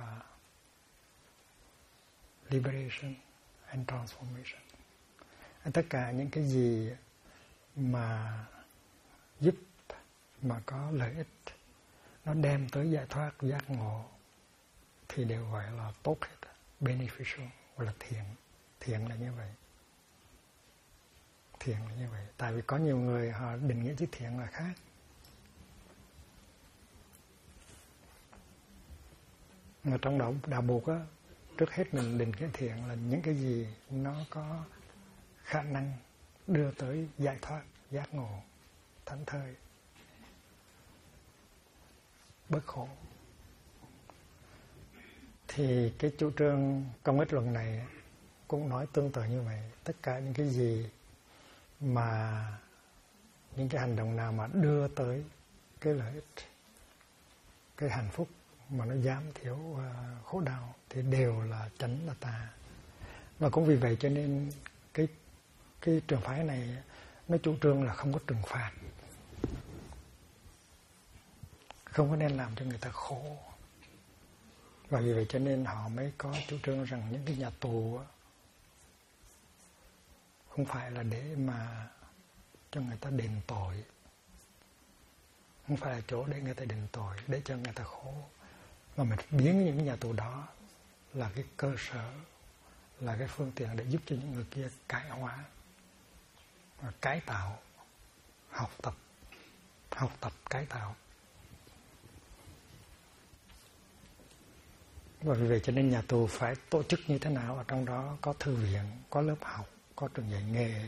liberation and transformation. Tất cả những cái gì mà giúp, mà có lợi ích, nó đem tới giải thoát giác ngộ thì đều gọi là tốt hết, beneficial, gọi là thiện. Thiện là như vậy. Thiện là như vậy. Tại vì có nhiều người họ định nghĩa chữ thiện là khác. Mà trong đạo buộc á, trước hết mình định nghĩa thiện là những cái gì nó có khả năng đưa tới giải thoát, giác ngộ, thảnh thơi, bớt khổ. Thì cái chủ trương công ích luận này cũng nói tương tự như vậy. Tất cả những cái gì mà những cái hành động nào mà đưa tới cái lợi ích, cái hạnh phúc mà nó giảm thiểu khổ đau thì đều là chánh là tà. Và cũng vì vậy cho nên cái trường phái này nó chủ trương là không có trừng phạt, không có nên làm cho người ta khổ. Và vì vậy cho nên họ mới có chủ trương rằng những cái nhà tù không phải là để mà cho người ta đền tội, không phải là chỗ để người ta đền tội, để cho người ta khổ, mà mình biến những cái nhà tù đó là cái cơ sở, là cái phương tiện để giúp cho những người kia cải hóa, cải tạo, học tập cải tạo. Và vì vậy cho nên nhà tù phải tổ chức như thế nào, ở trong đó có thư viện, có lớp học, có trường dạy nghề,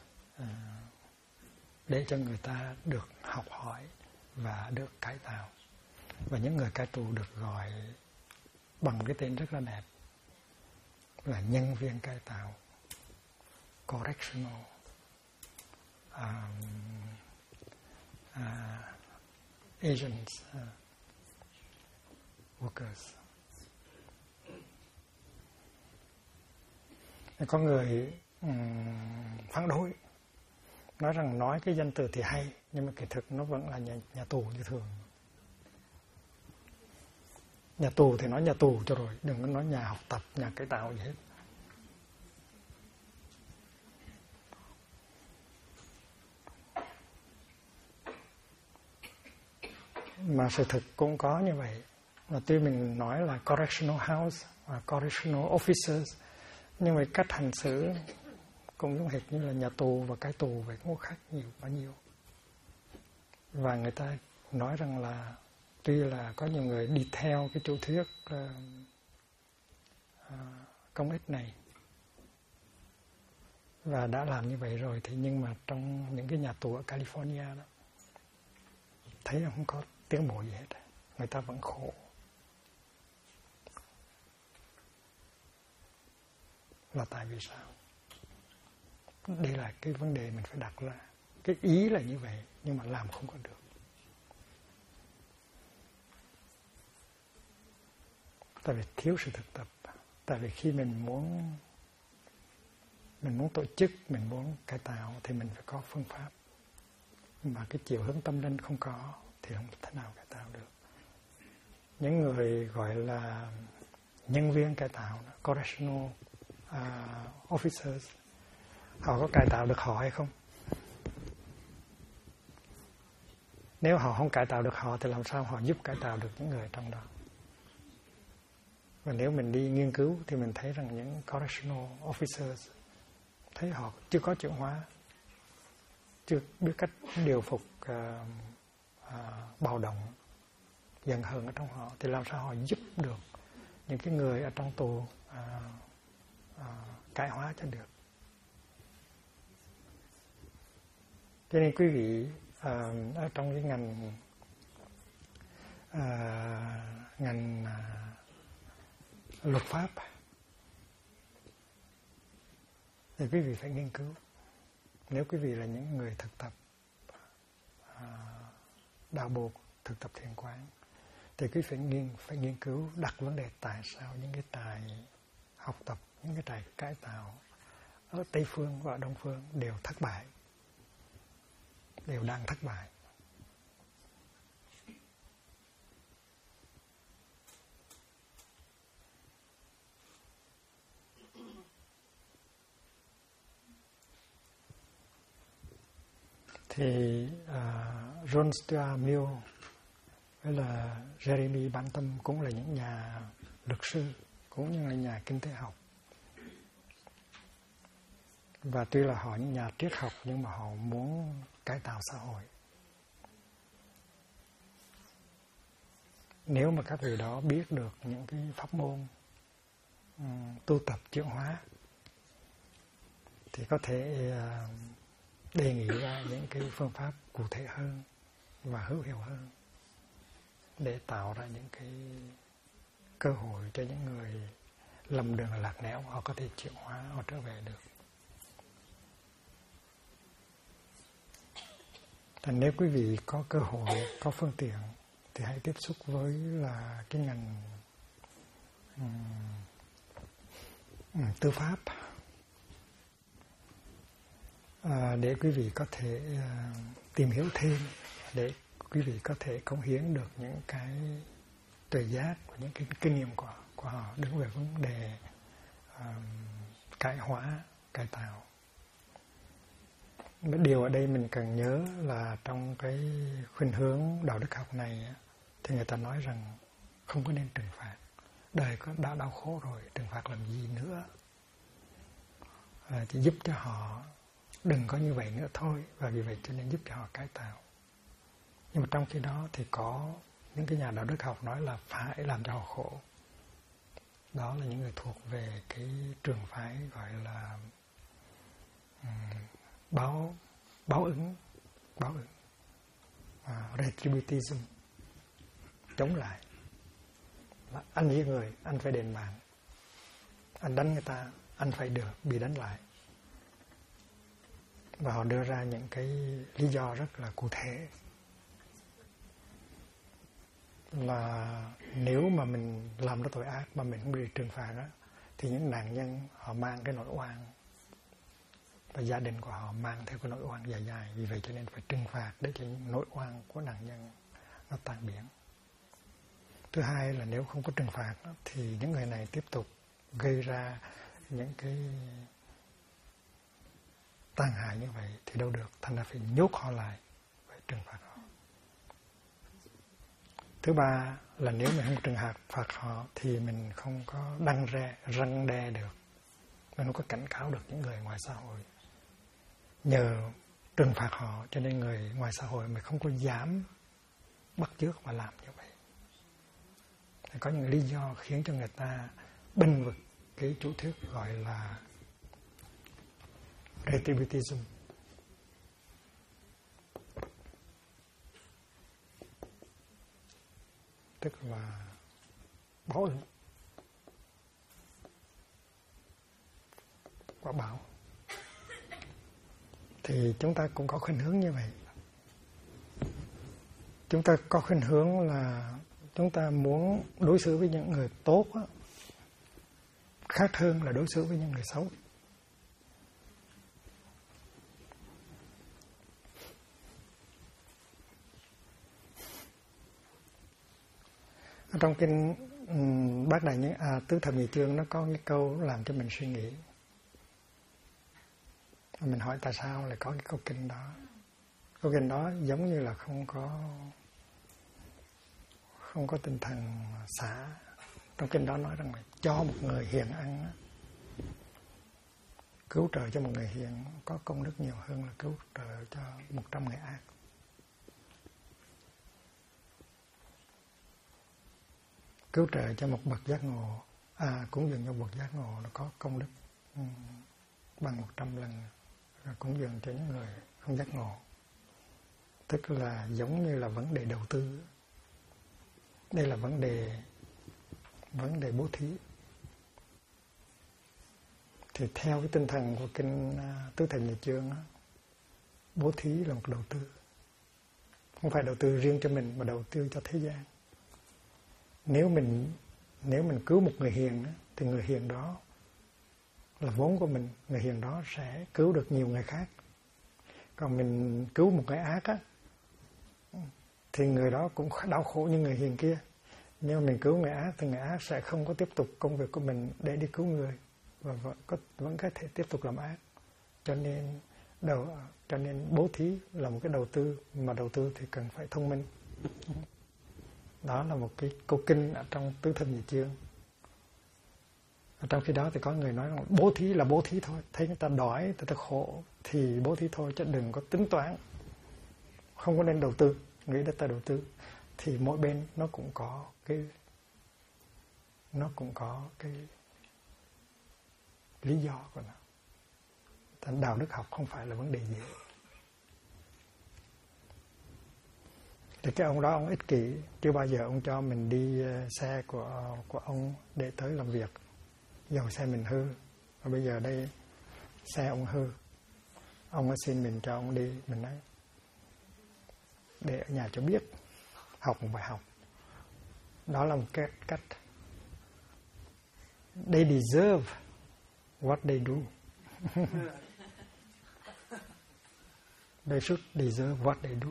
để cho người ta được học hỏi và được cải tạo. Và những người cai tù được gọi bằng cái tên rất là đẹp là nhân viên cải tạo, correctional agents, workers. Có người phản đối, nói rằng nói cái danh từ thì hay, nhưng mà kỳ thực nó vẫn là nhà tù như thường. Nhà tù thì nói nhà tù cho rồi, đừng có nói nhà học tập, nhà cải tạo gì hết. Mà sự thực cũng có như vậy. Và tuy mình nói là correctional house và correctional officers, nhưng mà cách hành xử cũng giống hệt như là nhà tù và cái tù vậy, cũng khác bao nhiêu. Và người ta nói rằng là tuy là có nhiều người đi theo cái chủ thuyết công ích này và đã làm như vậy rồi, thì nhưng mà trong những cái nhà tù ở California đó, thấy không có tiến bộ gì hết, người ta vẫn khổ. Là tại vì sao? Đây là cái vấn đề mình phải đặt ra. Cái ý là như vậy, nhưng mà làm không có được. Tại vì thiếu sự thực tập. Tại vì khi mình muốn tổ chức, mình muốn cải tạo thì mình phải có phương pháp. Mà cái chiều hướng tâm linh không có thì không thể nào cải tạo được. Những người gọi là nhân viên cải tạo, correctional officers, họ có cải tạo được họ hay không? Nếu họ không cải tạo được họ thì làm sao họ giúp cải tạo được những người trong đó? Và nếu mình đi nghiên cứu thì mình thấy rằng những correctional officers, thấy họ chưa có chuyển hóa, chưa biết cách điều phục bạo động, giận hờn ở trong họ, thì làm sao họ giúp được những cái người ở trong tù cải hóa cho được. Cho nên quý vị ở trong cái ngành luật pháp thì quý vị phải nghiên cứu. Nếu quý vị là những người thực tập đạo buộc, thực tập thiền quán, thì quý vị phải nghiên cứu, đặt vấn đề tại sao những cái trại học tập, những cái trại cải tạo ở Tây Phương và Đông Phương đều thất bại, đều đang thất bại. Thì John Stuart Mill với là Jeremy Bentham cũng là những nhà luật sư, cũng như là nhà kinh tế học. Và tuy là họ những nhà triết học, nhưng mà họ muốn cải tạo xã hội. Nếu mà các vị đó biết được những cái pháp môn tu tập chuyển hóa, thì có thể đề nghị ra những cái phương pháp cụ thể hơn và hữu hiệu hơn để tạo ra những cái cơ hội cho những người lầm đường lạc nẻo, họ có thể chuyển hóa, họ trở về được. Thành nếu quý vị có cơ hội, có phương tiện thì hãy tiếp xúc với là cái ngành tư pháp, để quý vị có thể tìm hiểu thêm, để quý vị có thể cống hiến được những cái tuệ giác và những cái kinh nghiệm của họ đứng về vấn đề cải hóa, cải tạo. Điều ở đây mình cần nhớ là trong cái khuynh hướng đạo đức học này thì người ta nói rằng không có nên trừng phạt. Đời đã đau khổ rồi, trừng phạt làm gì nữa. Chỉ giúp cho họ đừng có như vậy nữa thôi, và vì vậy cho nên giúp cho họ cải tạo. Nhưng mà trong khi đó thì có những cái nhà đạo đức học nói là phải làm cho họ khổ. Đó là những người thuộc về cái trường phái gọi là báo ứng, retributism, chống lại. Là anh giết người, anh phải đền mạng. Anh đánh người ta, anh phải bị đánh lại. Và họ đưa ra những cái lý do rất là cụ thể. Là nếu mà mình làm ra tội ác mà mình không bị trừng phạt đó, thì những nạn nhân họ mang cái nỗi oan, và gia đình của họ mang theo cái nỗi oan dài dài. Vì vậy cho nên phải trừng phạt để cho những nỗi oan của nạn nhân nó tan biến. Thứ hai là nếu không có trừng phạt thì những người này tiếp tục gây ra những cái tàn hại như vậy thì đâu được. Thành ra phải nhốt họ lại, phải trừng phạt họ. Thứ ba là nếu mình không trừng phạt họ thì mình không có răn đe được, mình không có cảnh cáo được những người ngoài xã hội. Nhờ trừng phạt họ cho nên người ngoài xã hội mình không có dám bắt chước và làm như vậy. Có những lý do khiến cho người ta bênh vực cái chủ thuyết gọi là retributism. Tức là báo ứng, quả báo. Thì chúng ta cũng có khuynh hướng như vậy. Chúng ta có khuynh hướng là chúng ta muốn đối xử với những người tốt đó, khác hơn là đối xử với những người xấu. Trong kinh Bát Đại Nhân Tứ Thập Nhị Chương nó có cái câu làm cho mình suy nghĩ. Mình hỏi tại sao lại có cái câu kinh đó. Câu kinh đó giống như là không có tinh thần xả. Trong kinh đó nói rằng là cho một người hiền ăn, cứu trợ cho một người hiền có công đức nhiều hơn là cứu trợ cho 100 người ác. Cứu trợ cho một bậc giác ngộ, cúng dường cho bậc giác ngộ nó có công đức bằng 100 lần. Rồi cúng dường cho những người không giác ngộ. Tức là giống như là vấn đề đầu tư. Đây là vấn đề bố thí. Thì theo cái tinh thần của kinh Tứ Thập Nhị Chương, bố thí là một đầu tư. Không phải đầu tư riêng cho mình mà đầu tư cho thế gian. Nếu mình cứu một người hiền thì người hiền đó là vốn của mình, người hiền đó sẽ cứu được nhiều người khác. Còn mình cứu một người ác thì người đó cũng đau khổ như người hiền kia. Nhưng mà mình cứu người ác thì người ác sẽ không có tiếp tục công việc của mình để đi cứu người, và vẫn có thể tiếp tục làm ác. Cho nên bố thí là một cái đầu tư, mà đầu tư thì cần phải thông minh. Đó là một cái câu kinh ở trong Tứ Thập Nhị Chương. Trong khi đó thì có người nói rằng bố thí là bố thí thôi. Thấy người ta đói, người ta khổ thì bố thí thôi, chứ đừng có tính toán. Không có nên đầu tư, nghĩ đến ta đầu tư. Thì mỗi bên nó cũng có cái lý do của nó. Thành đạo đức học không phải là vấn đề dễ. Thì cái ông đó ông ích kỷ, chưa bao giờ ông cho mình đi xe của ông để tới làm việc. dầu xe mình hư, và bây giờ đây xe ông hư, ông có xin mình cho ông đi, mình nói để ở nhà cho biết, học một bài học. Đó là một cái cách. They deserve what they do. They should deserve what they do.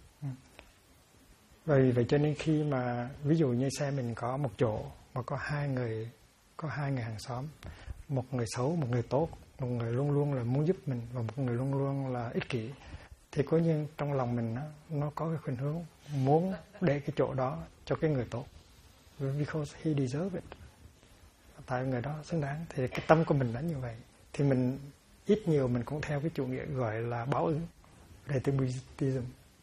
Vậy cho nên khi mà ví dụ như xe mình có một chỗ mà có hai người hàng xóm, một người xấu, một người tốt, một người luôn luôn là muốn giúp mình và một người luôn luôn là ích kỷ, thì có nhiên trong lòng mình nó có cái khuynh hướng muốn để cái chỗ đó cho cái người tốt, because he deserves it, tại người đó xứng đáng. Thì cái tâm của mình đã như vậy, thì mình ít nhiều mình cũng theo cái chủ nghĩa gọi là báo ứng, relativism.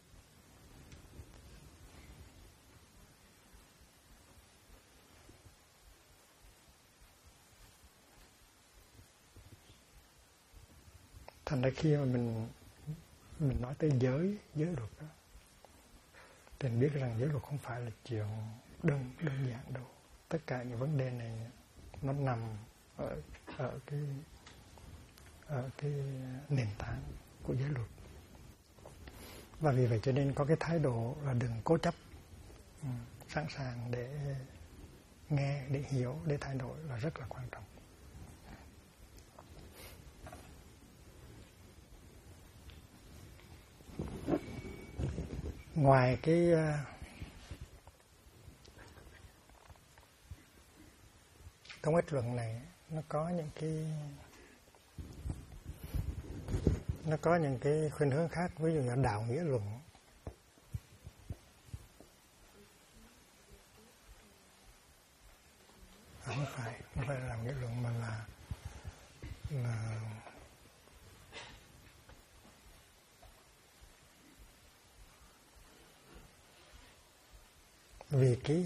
Thành ra khi mà mình nói tới giới luật đó, thì mình biết rằng giới luật không phải là chuyện đơn giản đâu. Tất cả những vấn đề này nó nằm ở cái nền tảng của giới luật. Và vì vậy cho nên có cái thái độ là đừng cố chấp, sẵn sàng để nghe, để hiểu, để thay đổi là rất là quan trọng. Ngoài cái công ích luận này, nó có những cái khuynh hướng khác, ví dụ như đạo nghĩa luận. Không phải là đạo nghĩa luận, mà là vì cái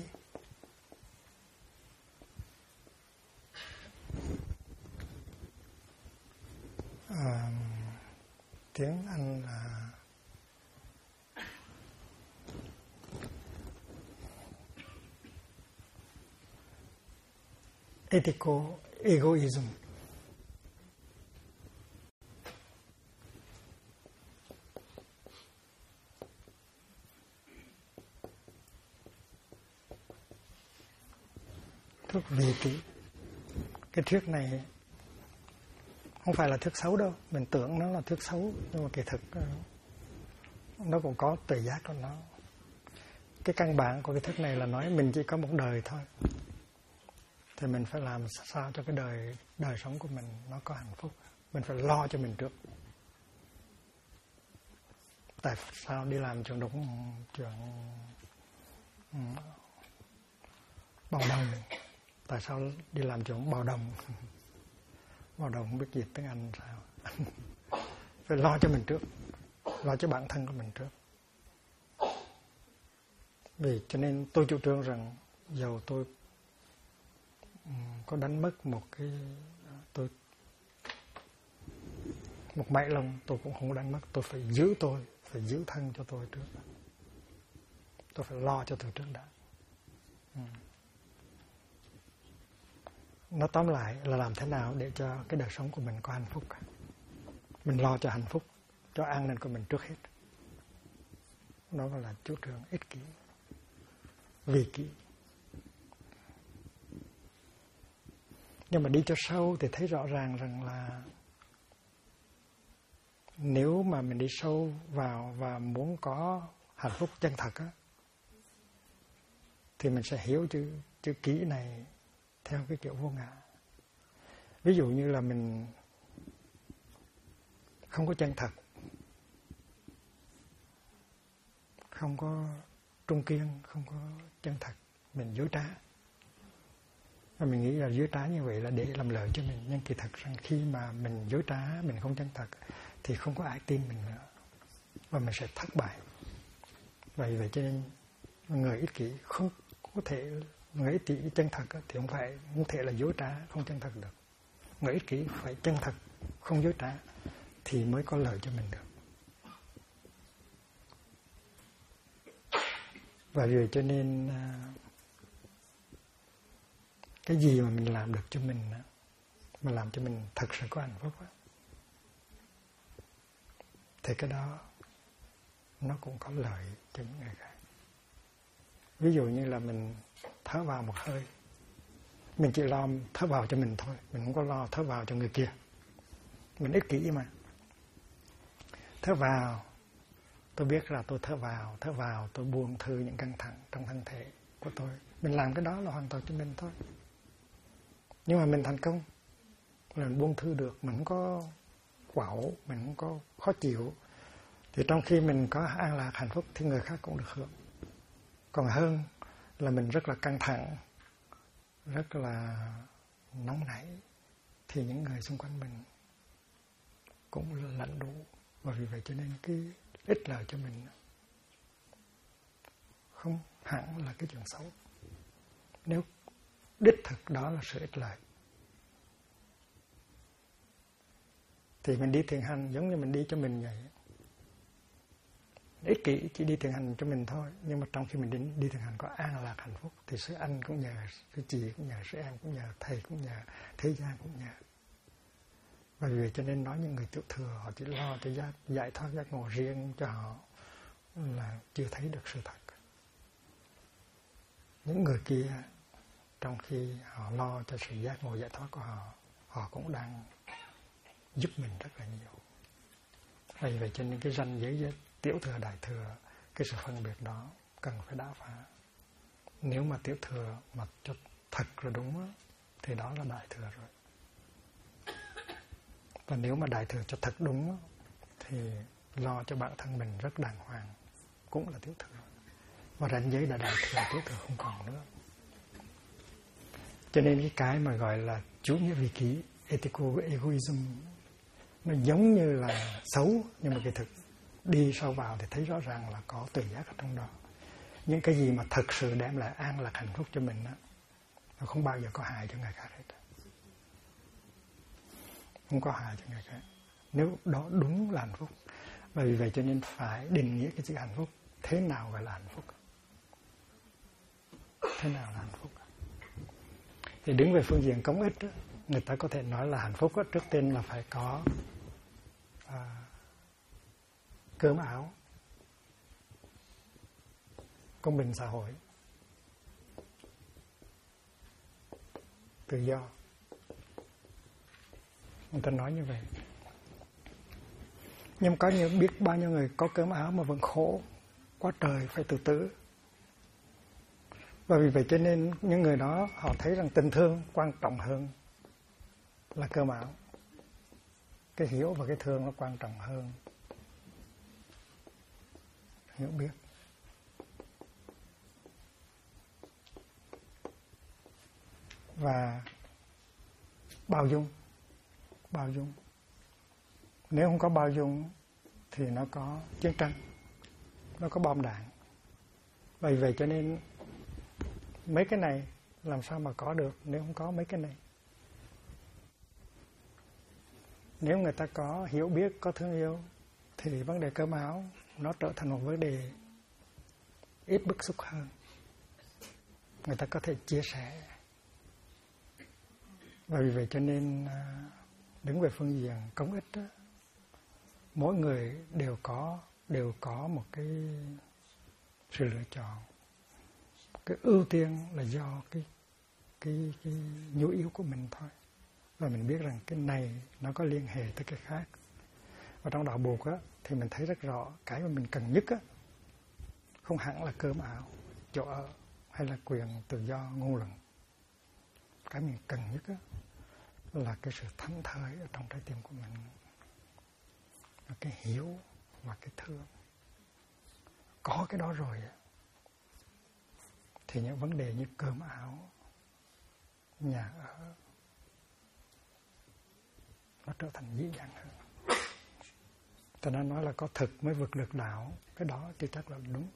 tiếng Anh là ethical egoism. Thuyết vị kỷ. Cái thuyết này không phải là thuyết xấu đâu, mình tưởng nó là thuyết xấu, nhưng mà kỳ thực nó cũng có tuệ giác của nó. Cái căn bản của cái thuyết này là nói mình chỉ có một đời thôi, thì mình phải làm sao cho cái đời sống của mình nó có hạnh phúc. Mình phải lo cho mình trước. Tại sao đi làm chuyện bào đồng? Tại sao đi làm chuyện bào đồng? Bào đồng không biết dịch tiếng Anh sao. Phải lo cho mình trước, lo cho bản thân của mình trước. Vì cho nên tôi chủ trương rằng dầu tôi có đánh mất một mảy lông, tôi cũng không đánh mất. Tôi phải giữ thân cho tôi trước. Tôi phải lo cho tôi trước đã. Nó tóm lại là làm thế nào để cho cái đời sống của mình có hạnh phúc. Mình lo cho hạnh phúc, cho an ninh của mình trước hết. Đó là chủ trương ích kỷ, vị kỷ. Nhưng mà đi cho sâu thì thấy rõ ràng rằng là nếu mà mình đi sâu vào và muốn có hạnh phúc chân thật á, thì mình sẽ hiểu chữ kỷ này theo cái kiểu vô ngã. Ví dụ như là mình không có chân thật, không có trung kiên, không có chân thật, mình dối trá. Và mình nghĩ là dối trá như vậy là để làm lợi cho mình. Nhưng kỳ thật rằng khi mà mình dối trá, mình không chân thật, thì không có ai tin mình nữa. Và mình sẽ thất bại. Vậy cho nên người ích kỷ không có thể, người ích kỷ chân thật thì không thể là dối trá, không chân thật được. Người ích kỷ phải chân thật, không dối trá thì mới có lợi cho mình được. Và vì cho nên cái gì mà mình làm được cho mình mà làm cho mình thật sự có hạnh phúc á, thì cái đó nó cũng có lợi cho những người khác. Ví dụ như là mình thở vào một hơi, mình chỉ lo thở vào cho mình thôi, mình không có lo thở vào cho người kia. Mình ích kỷ mà. Thở vào, tôi biết là tôi thở vào tôi buông thư những căng thẳng trong thân thể của tôi. Mình làm cái đó là hoàn toàn cho mình thôi. Nhưng mà mình thành công, mình buông thư được, mình không có quạo, mình không có khó chịu, thì trong khi mình có an lạc hạnh phúc thì người khác cũng được hưởng. Còn hơn là mình rất là căng thẳng, rất là nóng nảy, thì những người xung quanh mình cũng lạnh đủ. Và vì vậy cho nên cái ích lợi cho mình không hẳn là cái chuyện xấu, nếu đích thực đó là sự ích lợi. Thì mình đi thiền hành giống như mình đi cho mình vậy. Ích kỷ chỉ đi thiền hành cho mình thôi, nhưng mà trong khi mình đi thiền hành có an lạc hạnh phúc, thì sư anh cũng nhờ, sư chị cũng nhờ, sư em cũng nhờ, thầy cũng nhờ, thế gian cũng nhờ. Và vì vậy cho nên nói những người tiểu thừa họ chỉ lo cho giải thoát giác ngộ riêng cho họ là chưa thấy được sự thật. Những người kia trong khi họ lo cho sự giác ngộ giải thoát của họ, họ cũng đang giúp mình rất là nhiều. Vì vậy cho nên cái ranh giới với tiểu thừa đại thừa, cái sự phân biệt đó cần phải đả phá. Nếu mà tiểu thừa mà cho thật là đúng á, thì đó là đại thừa rồi. Và nếu mà đại thừa cho thật đúng á, thì lo cho bản thân mình rất đàng hoàng, cũng là tiểu thừa. Và ranh giới là đại thừa, tiểu thừa không còn nữa. Cho nên cái mà gọi là chủ nghĩa vị kỷ, ethical egoism, nó giống như là xấu, nhưng mà cái thực đi sâu vào thì thấy rõ ràng là có tự giác ở trong đó. Những cái gì mà thật sự đem lại an lạc hạnh phúc cho mình đó, nó không bao giờ có hại cho người khác hết. Không có hại cho người khác. Nếu đó đúng là hạnh phúc. Và vì vậy cho nên phải định nghĩa cái chữ hạnh phúc. Thế nào gọi là hạnh phúc? Thế nào là hạnh phúc? Thì đứng về phương diện công ích đó, người ta có thể nói là hạnh phúc đó, trước tiên là phải có cơm áo, công bình xã hội, tự do. Người ta nói như vậy. Nhưng có biết bao nhiêu người có cơm áo mà vẫn khổ quá trời, phải tự tử. Và vì vậy cho nên những người đó họ thấy rằng tình thương quan trọng hơn là cơm áo. Cái hiểu và cái thương nó quan trọng hơn hiểu biết. Và bao dung. Nếu không có bao dung thì nó có chiến tranh, nó có bom đạn. Vì vậy cho nên mấy cái này làm sao mà có được nếu không có mấy cái này. Nếu người ta có hiểu biết, có thương yêu, thì vấn đề cơm áo nó trở thành một vấn đề ít bức xúc hơn. Người ta có thể chia sẻ. Và vì vậy cho nên đứng về phương diện công ích đó, mỗi người đều có một cái sự lựa chọn. Cái ưu tiên là do cái nhu yếu của mình thôi. Và mình biết rằng cái này nó có liên hệ tới cái khác. Và trong đạo Bụt á, thì mình thấy rất rõ cái mà mình cần nhất á, không hẳn là cơm áo, chỗ ở hay là quyền tự do ngôn luận. Cái mình cần nhất á, là cái sự thảnh thơi ở trong trái tim của mình, là cái hiểu và cái thương. Có cái đó rồi thì những vấn đề như cơm áo, nhà ở nó trở thành dễ dàng hơn. Ta đã nói là có thực mới vượt được đạo, cái đó thì chắc là đúng.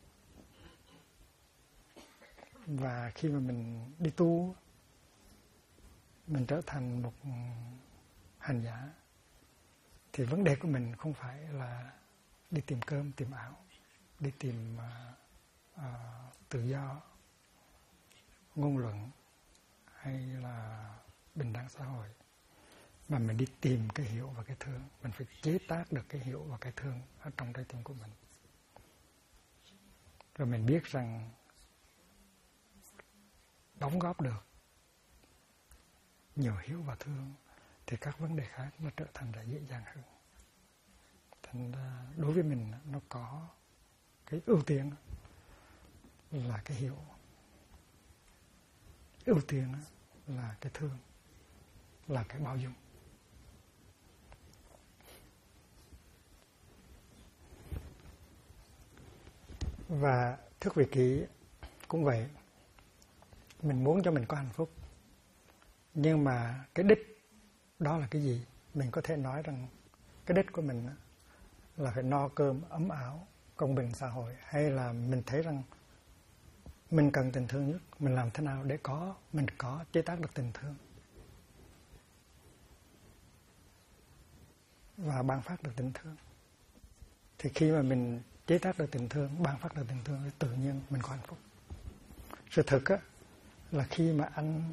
Và khi mà mình đi tu, mình trở thành một hành giả, thì vấn đề của mình không phải là đi tìm cơm, tìm áo, đi tìm tự do ngôn luận hay là bình đẳng xã hội. mà mình đi tìm cái hiểu và cái thương. Mình phải chế tác được cái hiểu và cái thương ở trong trái tim của mình. Rồi mình biết rằng đóng góp được nhiều hiểu và thương thì các vấn đề khác nó trở thành là dễ dàng hơn. Thành ra đối với mình nó có cái ưu tiên là cái hiểu, ưu tiên là cái thương, là cái bao dung. Và thức vị kỷ cũng vậy. Mình muốn cho mình có hạnh phúc, nhưng mà cái đích đó là cái gì? Mình có thể nói rằng cái đích của mình là phải no cơm, ấm áo, công bình xã hội, hay là mình thấy rằng mình cần tình thương nhất, mình làm thế nào để mình có chế tác được tình thương và ban phát được tình thương. Thì khi mà mình chế tác được tình thương, ban phát được tình thương thì tự nhiên mình có hạnh phúc. Sự thực là khi mà anh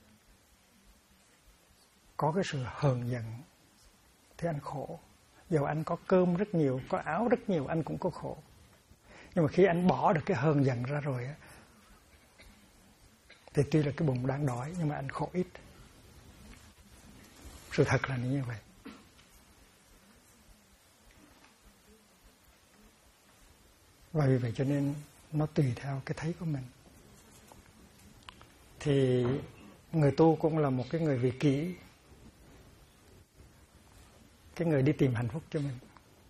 có cái sự hờn giận thì anh khổ. Dầu anh có cơm rất nhiều, có áo rất nhiều, anh cũng có khổ. Nhưng mà khi anh bỏ được cái hờn giận ra rồi thì tuy là cái bụng đang đói nhưng mà anh khổ ít. Sự thật là như vậy. Và vì vậy cho nên nó tùy theo cái thấy của mình. Thì người tu cũng là một cái người vị kỷ, cái người đi tìm hạnh phúc cho mình.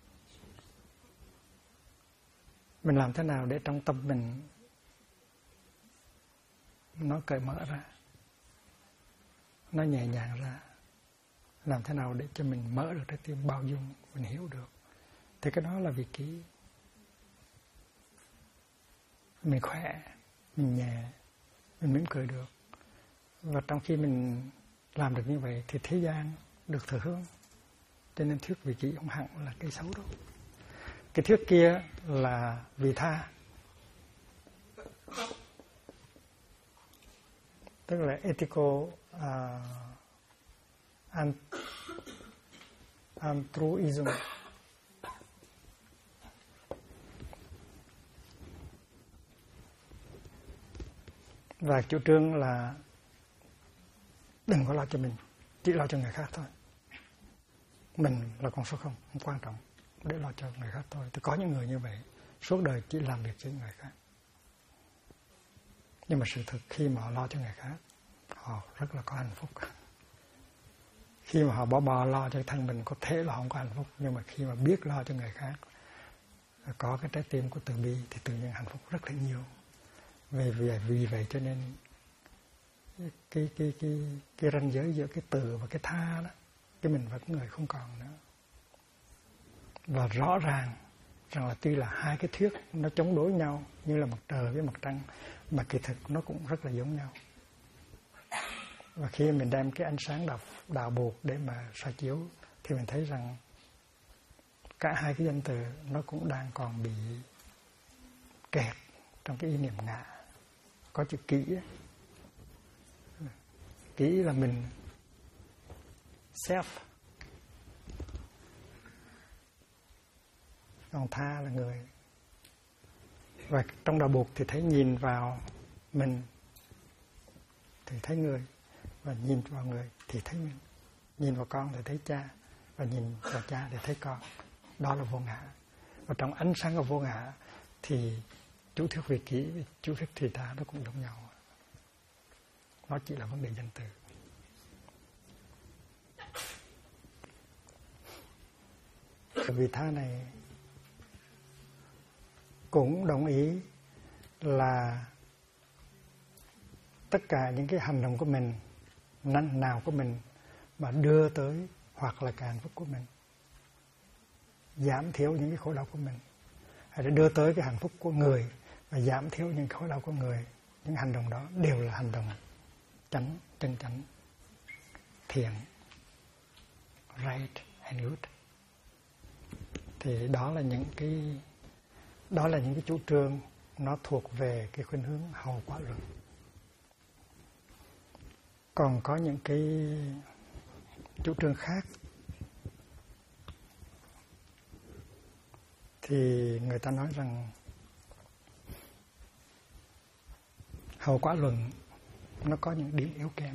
Mình làm thế nào để trong tâm mình nó cởi mở ra, nó nhẹ nhàng ra. Làm thế nào để cho mình mở được trái tim, bao dung, mình hiểu được. Thì cái đó là vị kỷ. Mình khỏe, mình nhẹ, mình mỉm cười được. Và trong khi mình làm được như vậy thì thế gian được thừa hưởng. Cho nên thuyết vị kỷ không hẳn là cái xấu đâu. Cái thuyết kia là vị tha, tức là ethical altruism. Và chủ trương là đừng có lo cho mình, chỉ lo cho người khác thôi. Mình là con số không quan trọng, để lo cho người khác thôi. Thì có những người như vậy, suốt đời chỉ làm việc cho người khác. Nhưng mà sự thực khi mà họ lo cho người khác, họ rất là có hạnh phúc. Khi mà họ bỏ lo cho thân mình, có thể là không có hạnh phúc. Nhưng mà khi mà biết lo cho người khác, có cái trái tim của từ bi thì tự nhiên hạnh phúc rất là nhiều. Vì vậy cho nên cái ranh giới giữa cái từ và cái tha đó, cái mình và cái người không còn nữa. Và rõ ràng rằng là tuy là hai cái thuyết nó chống đối nhau như là mặt trời với mặt trăng, mà kỳ thực nó cũng rất là giống nhau. Và khi mình đem cái ánh sáng đạo buộc để mà soi chiếu thì mình thấy rằng cả hai cái danh từ nó cũng đang còn bị kẹt trong cái ý niệm ngã. Có chữ kỹ ấy. Kỹ là mình, self. Còn tha là người. Và trong đạo buộc thì thấy nhìn vào mình thì thấy người, và nhìn vào người thì thấy mình. Nhìn vào con thì thấy cha, và nhìn vào cha thì thấy con. Đó là vô ngã. Và trong ánh sáng của vô ngã thì chủ thuyết vị kỷ, chủ thuyết thì tha nó cũng giống nhau. Nó chỉ là vấn đề danh từ. Vị tha này cũng đồng ý là tất cả những cái hành động của mình, nào của mình mà đưa tới hoặc là cái hạnh phúc của mình, giảm thiểu những cái khổ đau của mình, hay là đưa tới cái hạnh phúc của người và giảm thiểu những khổ đau của người, những hành động đó đều là hành động chánh, chân chánh, thiện, right and good. Thì đó là những cái chủ trương nó thuộc về cái khuynh hướng hậu quả luận. Còn có những chủ trương khác thì người ta nói rằng hậu quả luận nó có những điểm yếu kém,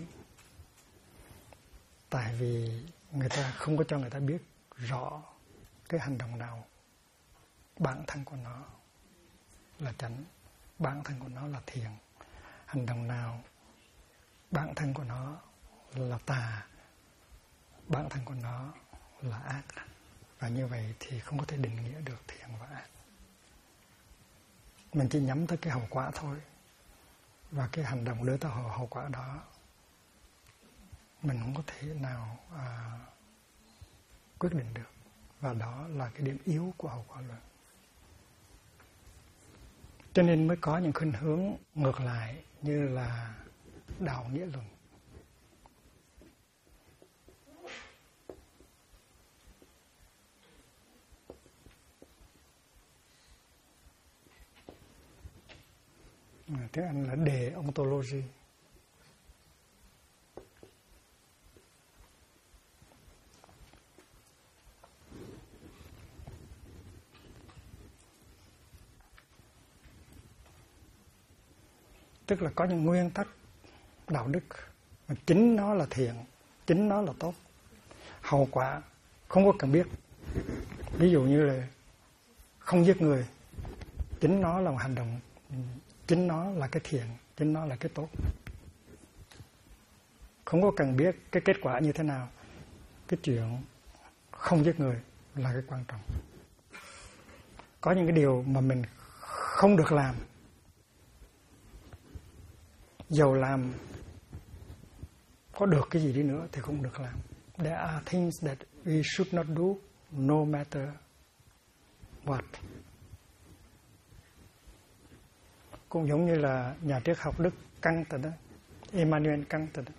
tại vì người ta không có cho người ta biết rõ cái hành động nào bản thân của nó là chánh, bản thân của nó là thiện, hành động nào bản thân của nó là tà, bản thân của nó là ác. Và như vậy thì không có thể định nghĩa được thiện và ác. Mình chỉ nhắm tới cái hậu quả thôi, và cái hành động đưa tới hậu quả đó mình không có thể nào quyết định được. Và đó là cái điểm yếu của hậu quả luận. Cho nên mới có những khuynh hướng ngược lại như là đạo nghĩa luận. Tiếng Anh là deontology. Tức là có những nguyên tắc đạo đức mà chính nó là thiện, chính nó là tốt. Hậu quả không có cần biết. Ví dụ như là không giết người, chính nó là một hành động, chính nó là cái thiện, chính nó là cái tốt. Không có cần biết cái kết quả như thế nào. Cái chuyện không giết người là cái quan trọng. Có những cái điều mà mình không được làm, dầu làm có được cái gì đi nữa thì không được làm. There are things that we should not do no matter what. Cũng giống như là nhà triết học Đức Kant đó, Immanuel Kant đó.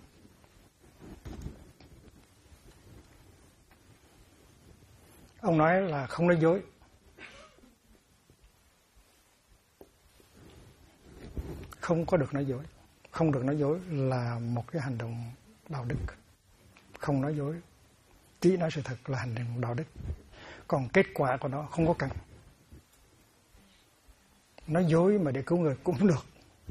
Ông nói là không nói dối. Không có được nói dối. Không được nói dối là một cái hành động đạo đức. Không nói dối, chỉ nói sự thật là hành động đạo đức. Còn kết quả của nó không có cần. Nói dối mà để cứu người cũng được.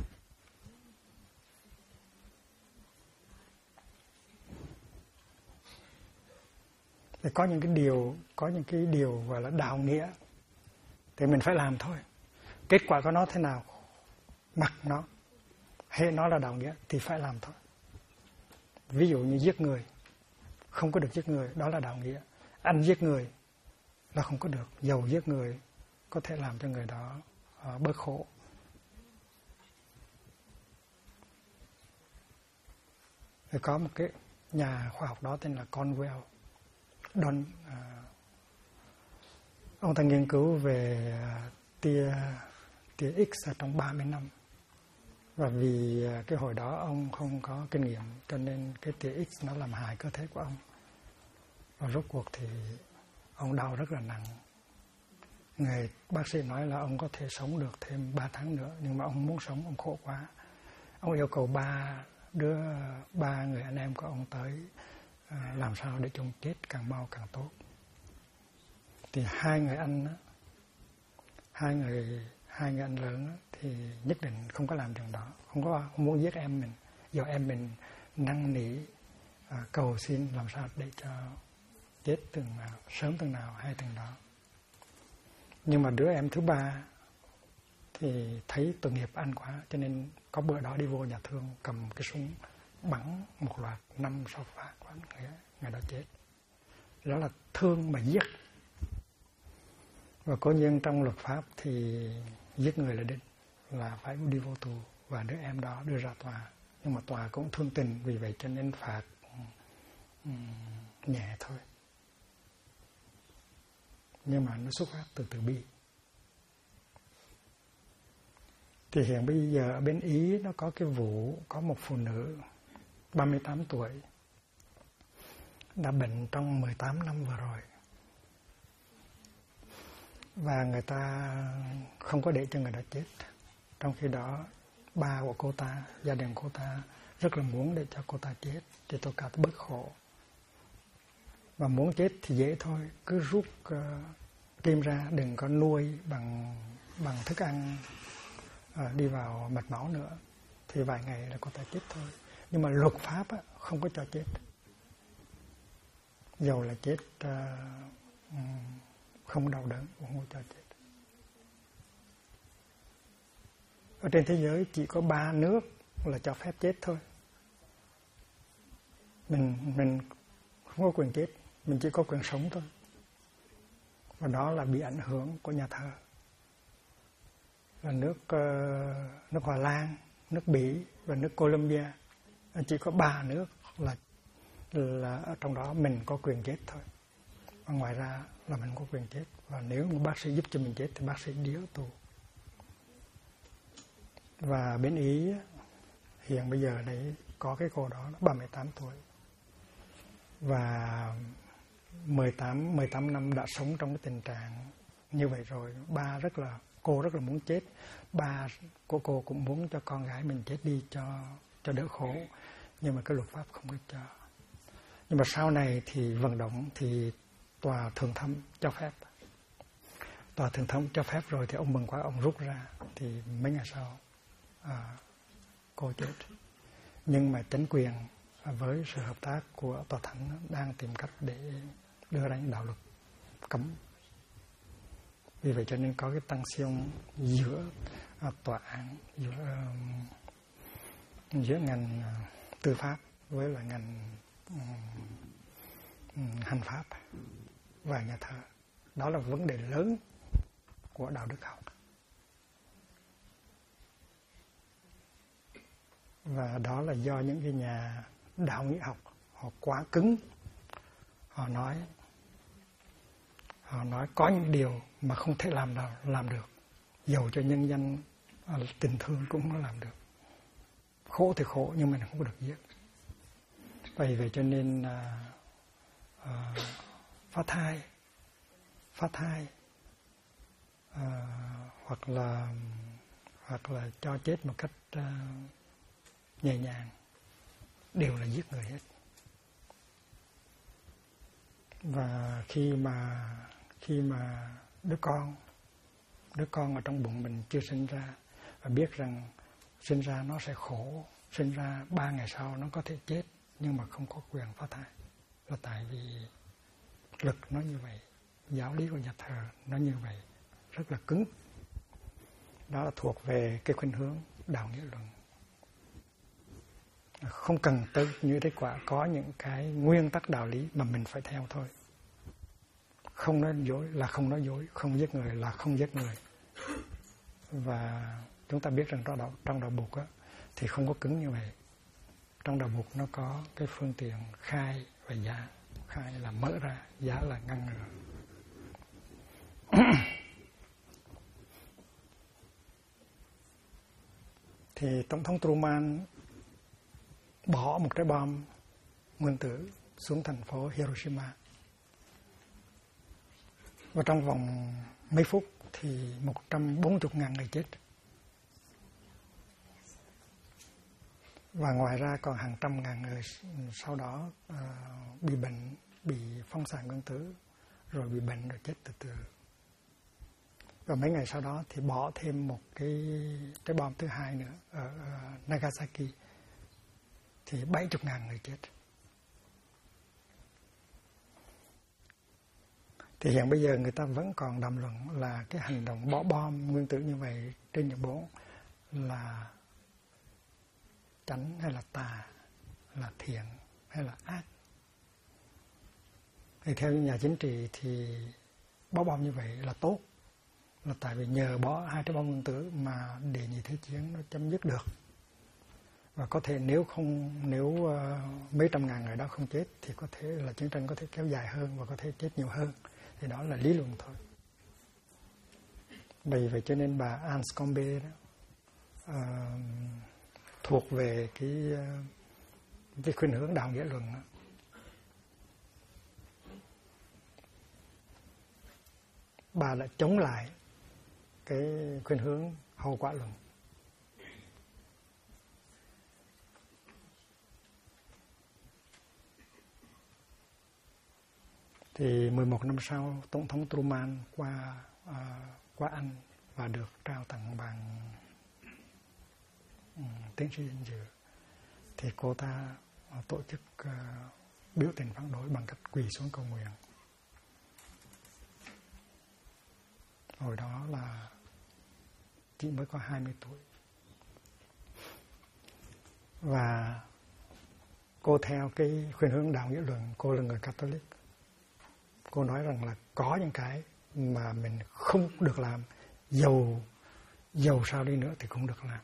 Thì có những cái điều gọi là đạo nghĩa thì mình phải làm thôi. Kết quả của nó thế nào, mặc nó, hay nó là đạo nghĩa thì phải làm thôi. Ví dụ như giết người, không có được giết người, đó là đạo nghĩa. Anh giết người là không có được, dầu giết người có thể làm cho người đó bớt khổ. Rồi có một cái nhà khoa học đó tên là Cornwell. Ông ta nghiên cứu về tia X trong 30 năm. Và vì cái hồi đó ông không có kinh nghiệm cho nên cái tia X nó làm hại cơ thể của ông. Và rốt cuộc thì ông đau rất là nặng. Người bác sĩ nói là ông có thể sống được thêm 3 tháng nữa, nhưng mà ông muốn sống, ông khổ quá. Ông yêu cầu ba người anh em của ông tới làm sao để chúng chết càng mau càng tốt. Thì hai người anh lớn thì nhất định không có làm chuyện đó, không muốn giết em mình. Giờ em mình năn nỉ cầu xin làm sao để cho chết từng nào, sớm từng nào hay từng đó. Nhưng mà đứa em thứ ba thì thấy tội nghiệp anh quá, cho nên có bữa đó đi vô nhà thương cầm cái súng bắn một loạt 5-6 phát, người đó chết. Đó là thương mà giết. Và cố nhiên trong luật pháp thì giết người là định, là phải đi vô tù, và đứa em đó đưa ra tòa. Nhưng mà tòa cũng thương tình, vì vậy cho nên phạt nhẹ thôi. Nhưng mà nó xuất phát từ từ bi. Thì hiện bây giờ ở bên Ý nó có cái vụ có một phụ nữ 38 tuổi đã bệnh trong 18 năm vừa rồi. Và người ta không có để cho người đó chết. Trong khi đó ba của cô ta, gia đình cô ta rất là muốn để cho cô ta chết, để tôi cả bớt khổ. Và muốn chết thì dễ thôi, cứ rút kim ra, đừng có nuôi bằng thức ăn đi vào mạch máu nữa, thì vài ngày là có thể chết thôi. Nhưng mà luật pháp không có cho chết, dầu là chết không đau đớn cũng không cho chết. Ở trên thế giới chỉ có 3 nước là cho phép chết thôi. Mình không có quyền chết, mình chỉ có quyền sống thôi. Và đó là bị ảnh hưởng của nhà thờ, là nước Hoa Lan, nước Bỉ và nước Colombia. Chỉ có 3 nước là ở trong đó mình có quyền chết thôi. Và ngoài ra là mình có quyền chết. Và nếu một bác sĩ giúp cho mình chết thì bác sĩ điếu tù. Và bên Ý hiện bây giờ đấy có cái cô đó 38 tuổi. Và 18 năm đã sống trong cái tình trạng như vậy rồi. Cô rất là muốn chết. Ba của cô cũng muốn cho con gái mình chết đi cho đỡ khổ. Nhưng mà cái luật pháp không có cho. Nhưng mà sau này thì vận động thì tòa thượng thẩm cho phép. Tòa thượng thẩm cho phép rồi thì ông mừng quá, ông rút ra. Thì mấy ngày sau cô chết. Nhưng mà chính quyền với sự hợp tác của tòa thánh đang tìm cách để đưa ra những đạo luật cấm. Vì vậy cho nên có cái tension giữa tòa án, giữa ngành tư pháp với là ngành hành pháp và nhà thờ. Đó là vấn đề lớn của đạo đức học. Và đó là do những cái nhà đạo nghĩa học họ quá cứng. Họ nói có những điều mà không thể làm được. Dầu cho nhân dân tình thương cũng không làm được. Khổ thì khổ nhưng mà không có được giết. Vì vậy cho nên phá thai hoặc là cho chết một cách nhẹ nhàng đều là giết người hết. Và khi mà đứa con ở trong bụng mình chưa sinh ra và biết rằng sinh ra nó sẽ khổ, sinh ra 3 ngày sau nó có thể chết nhưng mà không có quyền phá thai, là tại vì luật nó như vậy, giáo lý của nhà thờ nó như vậy, rất là cứng. Đó là thuộc về cái khuynh hướng đạo nghĩa luận. Không cần tới như thế quả, có những cái nguyên tắc đạo lý mà mình phải theo thôi. Không nói dối là không nói dối, không giết người là không giết người. Và chúng ta biết rằng trong đạo Bụt thì không có cứng như vậy. Trong đạo Bụt nó có cái phương tiện khai và giá. Khai là mở ra, giá là ngăn ngừa. Thì Tổng thống Truman bỏ một trái bom nguyên tử xuống thành phố Hiroshima. Và trong vòng mấy phút thì 140.000 người chết. Và ngoài ra còn hàng trăm ngàn người sau đó bị bệnh, bị phóng xạ nguyên tử, rồi bị bệnh rồi chết từ từ. Và mấy ngày sau đó thì bỏ thêm một cái trái bom thứ hai nữa ở Nagasaki. Thì 70.000 người chết. Thì hiện bây giờ người ta vẫn còn đàm luận là cái hành động bỏ bom nguyên tử như vậy trên Nhật Bản là chánh hay là tà, là thiện hay là ác. Thì theo nhà chính trị thì bỏ bom như vậy là tốt, là tại vì nhờ bỏ 2 trái bom nguyên tử mà Đệ nhị thế chiến nó chấm dứt được. Và có thể nếu mấy trăm ngàn người đó không chết thì có thể là chiến tranh có thể kéo dài hơn và có thể chết nhiều hơn. Thì đó là lý luận thôi. Bởi vậy cho nên bà Anscombe đó thuộc về cái khuynh hướng đạo nghĩa luận đó. Bà lại chống lại cái khuynh hướng hậu quả luận. Thì 11 năm sau, Tổng thống Truman qua Anh và được trao tặng bằng tiến sĩ danh dự. Thì cô ta tổ chức biểu tình phản đối bằng cách quỳ xuống cầu nguyện. Hồi đó là chị mới có 20 tuổi. Và cô theo cái khuynh hướng đạo nghĩa luận, cô là người Catholic. Cô nói rằng là có những cái mà mình không được làm, dầu sao đi nữa thì không được làm,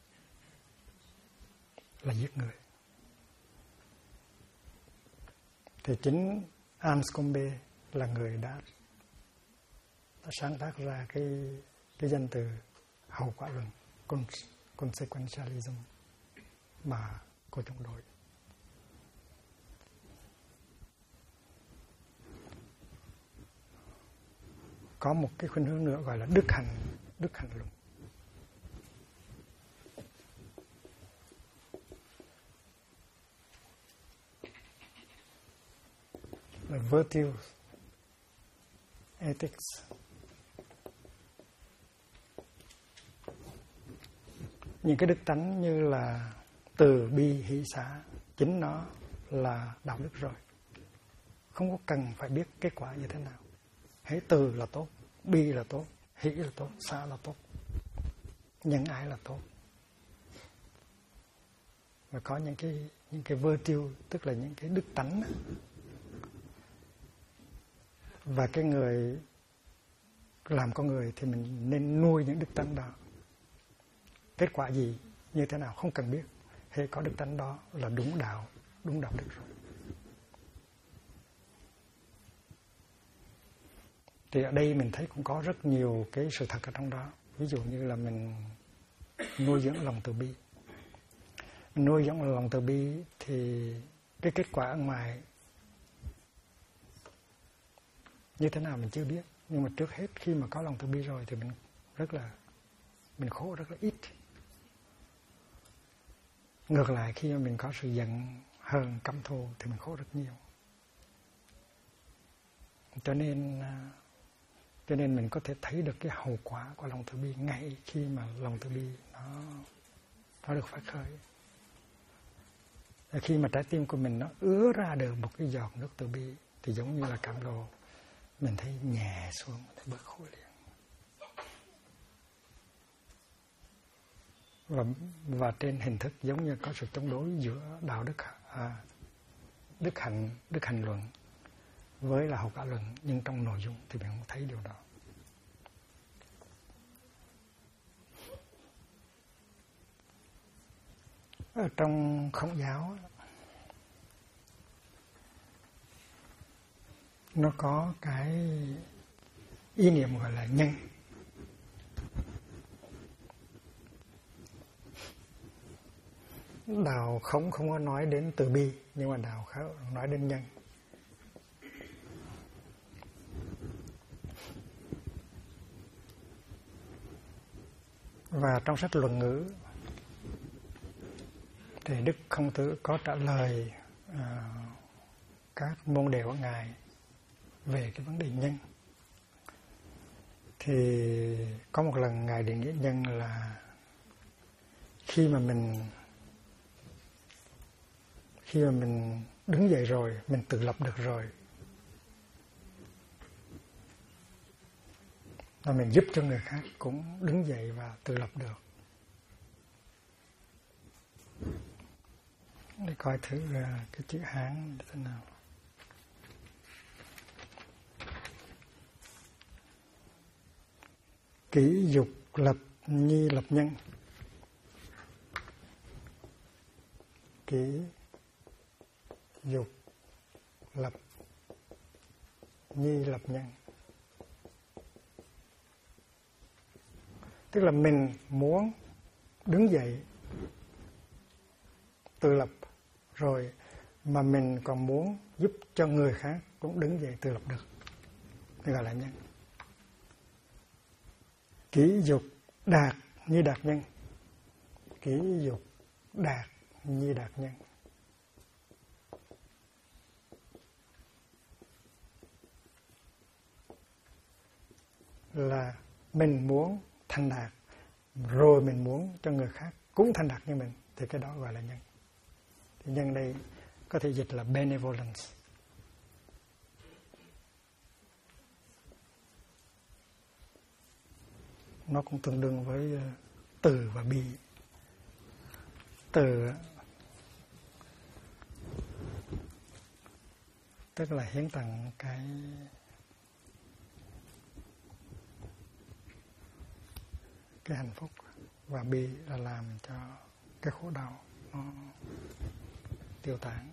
là giết người. Thì chính Anscombe là người đã sáng tác ra cái danh từ hậu quả luận, consequentialism, mà cô chống đối. Có một cái khuynh hướng nữa gọi là đức hạnh luận. Là virtue ethics. Những cái đức tánh như là từ bi hỷ xả, chính nó là đạo đức rồi. Không có cần phải biết kết quả như thế nào. Hãy từ là tốt, bi là tốt, hỷ là tốt, xả là tốt, nhân ái là tốt. Và có những cái virtue, tức là những cái đức tánh. Và cái người làm con người thì mình nên nuôi những đức tánh đó. Kết quả gì, như thế nào không cần biết. Hễ có đức tánh đó là đúng đạo đức rồi. Thì ở đây mình thấy cũng có rất nhiều cái sự thật ở trong đó. Ví dụ như là mình nuôi dưỡng lòng từ bi. Mình nuôi dưỡng lòng từ bi thì cái kết quả ở ngoài như thế nào mình chưa biết. Nhưng mà trước hết khi mà có lòng từ bi rồi thì mình khổ rất là ít. Ngược lại khi mà mình có sự giận hờn căm thù thì mình khổ rất nhiều. Cho nên mình có thể thấy được cái hậu quả của lòng từ bi ngay khi mà lòng từ bi nó được phát khởi. Khi mà trái tim của mình nó ứa ra được một cái giọt nước từ bi thì giống như là cảm lộ, mình thấy nhẹ xuống, thấy bớt khổ liền. Và trên hình thức giống như có sự chống đối giữa đạo đức hạnh luận với là hậu quả luận, nhưng trong nội dung thì mình không thấy điều đó. Ở trong Khổng giáo nó có cái ý niệm gọi là nhân. Đạo Khổng không có nói đến từ bi, nhưng mà đạo Khổng nói đến nhân. Và trong sách Luận Ngữ thì Đức Khổng Tử có trả lời các môn đệ của Ngài về cái vấn đề nhân. Thì có một lần Ngài định nghĩa nhân là khi mà mình đứng dậy rồi, mình tự lập được rồi, và mình giúp cho người khác cũng đứng dậy và tự lập được. Để coi thử cái chữ Hán thế nào. Kỷ dục lập nhi lập nhân. Kỷ dục lập nhi lập nhân. Tức là mình muốn đứng dậy tự lập rồi mà mình còn muốn giúp cho người khác cũng đứng dậy tự lập được, thì gọi là nhân. Kỷ dục đạt như đạt nhân. Kỷ dục đạt như đạt nhân. mình muốn thành đạt, rồi mình muốn cho người khác cũng thành đạt như mình, thì cái đó gọi là nhân. Thì nhân đây có thể dịch là benevolence. Nó cũng tương đương với từ và bi. Từ tức là hiến tặng cái hạnh phúc, và bi là làm cho cái khổ đau nó tiêu tán.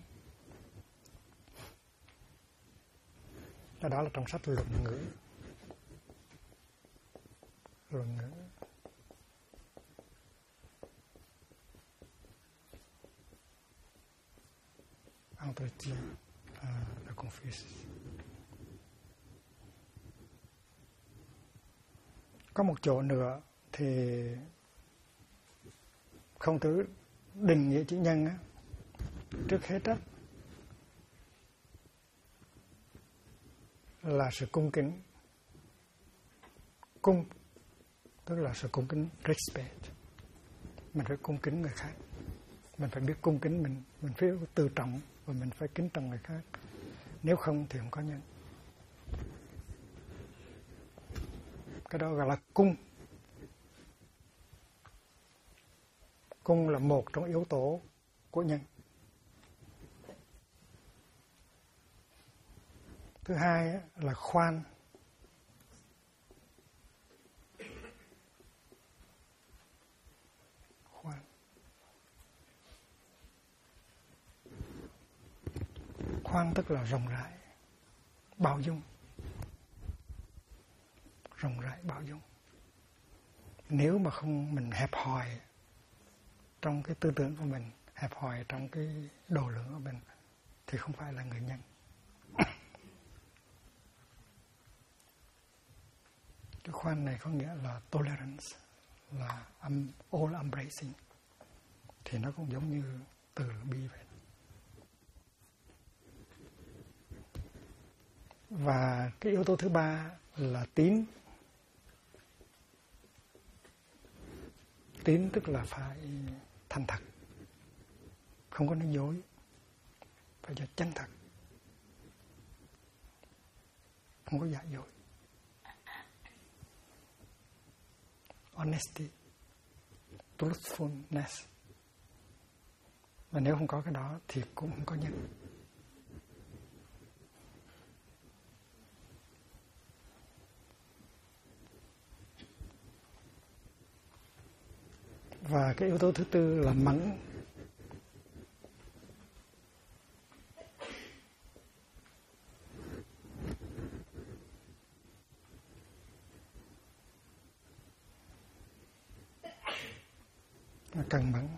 Đó là trong sách Luận Ngữ. Luận Ngữ. Entretien de Confucius. Có một chỗ nữa thì Khổng Tử định nghĩa chữ nhân á, trước hết á là sự cung kính. Cung tức là sự cung kính, respect. Mình phải cung kính người khác, mình phải biết cung kính mình phải tự trọng, và mình phải kính trọng người khác. Nếu không thì không có nhân. Cái đó gọi là cung. Cung là một trong yếu tố của nhân. Thứ hai là khoan. Khoan. Khoan tức là rộng rãi, bao dung. Rộng rãi, bao dung. Nếu mà không mình hẹp hòi trong cái tư tưởng của mình, hẹp hòi trong cái độ lượng của mình, thì không phải là người nhân. Cái khoan này có nghĩa là tolerance, là all embracing. Thì nó cũng giống như từ bi vậy. Và cái yếu tố thứ ba là tín. Tín tức là phải thành thật, không có nói dối, phải là chân thật, không có giả dối. Honesty, truthfulness. Và nếu không có cái đó thì cũng không có nhân. Và cái yếu tố thứ tư là mẫn. Là cân bằng.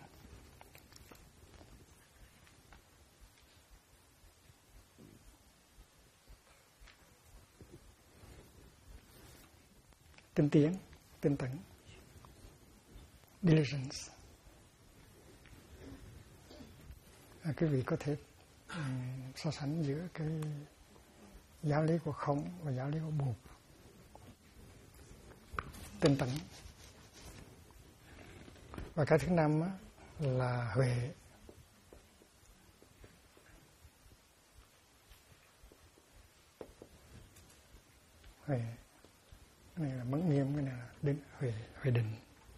Tinh tiến, tinh tấn. Diligence. Quý vị có thể so sánh giữa cái giáo lý của Khổng và giáo lý của Bụt. Tinh tấn. Và cái thứ năm á, là huệ. Huệ. Cái này là mẫn nghiêm, cái này là định, huệ định.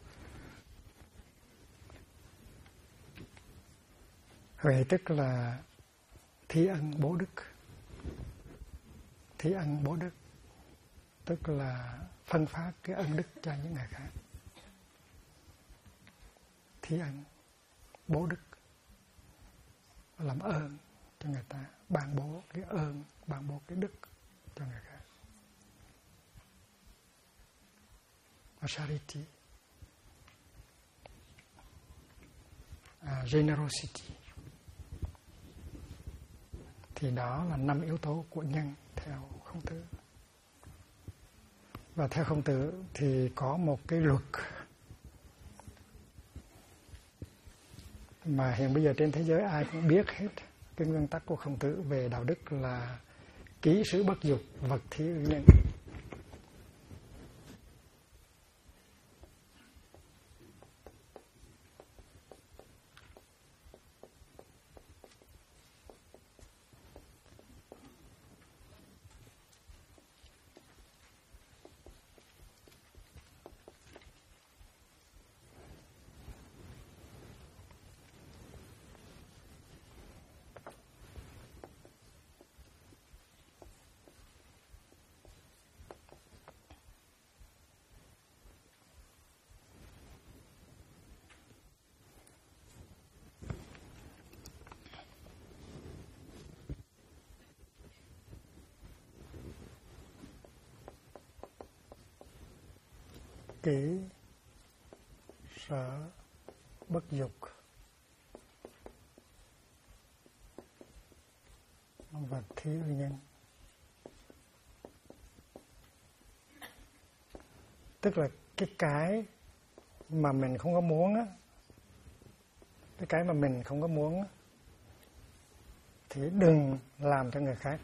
Huệ tức là thí ân bố đức. Thí ân bố đức tức là phân phát cái ân đức cho những người khác. Thí ân bố đức, làm ơn cho người ta, ban bố cái ơn, ban bố cái đức cho người khác. Và charity, generosity. Thì đó là 5 yếu tố của nhân theo Khổng Tử. Và theo Khổng Tử thì có một cái luật mà hiện bây giờ trên thế giới ai cũng biết hết. Cái nguyên tắc của Khổng Tử về đạo đức là ký sử bất dục, vật thí ư nhân. kỷ, sở bất dục và thiếu nhân. Tức là cái mà mình không có muốn á, cái mà mình không có muốn á, thì đừng làm cho người khác.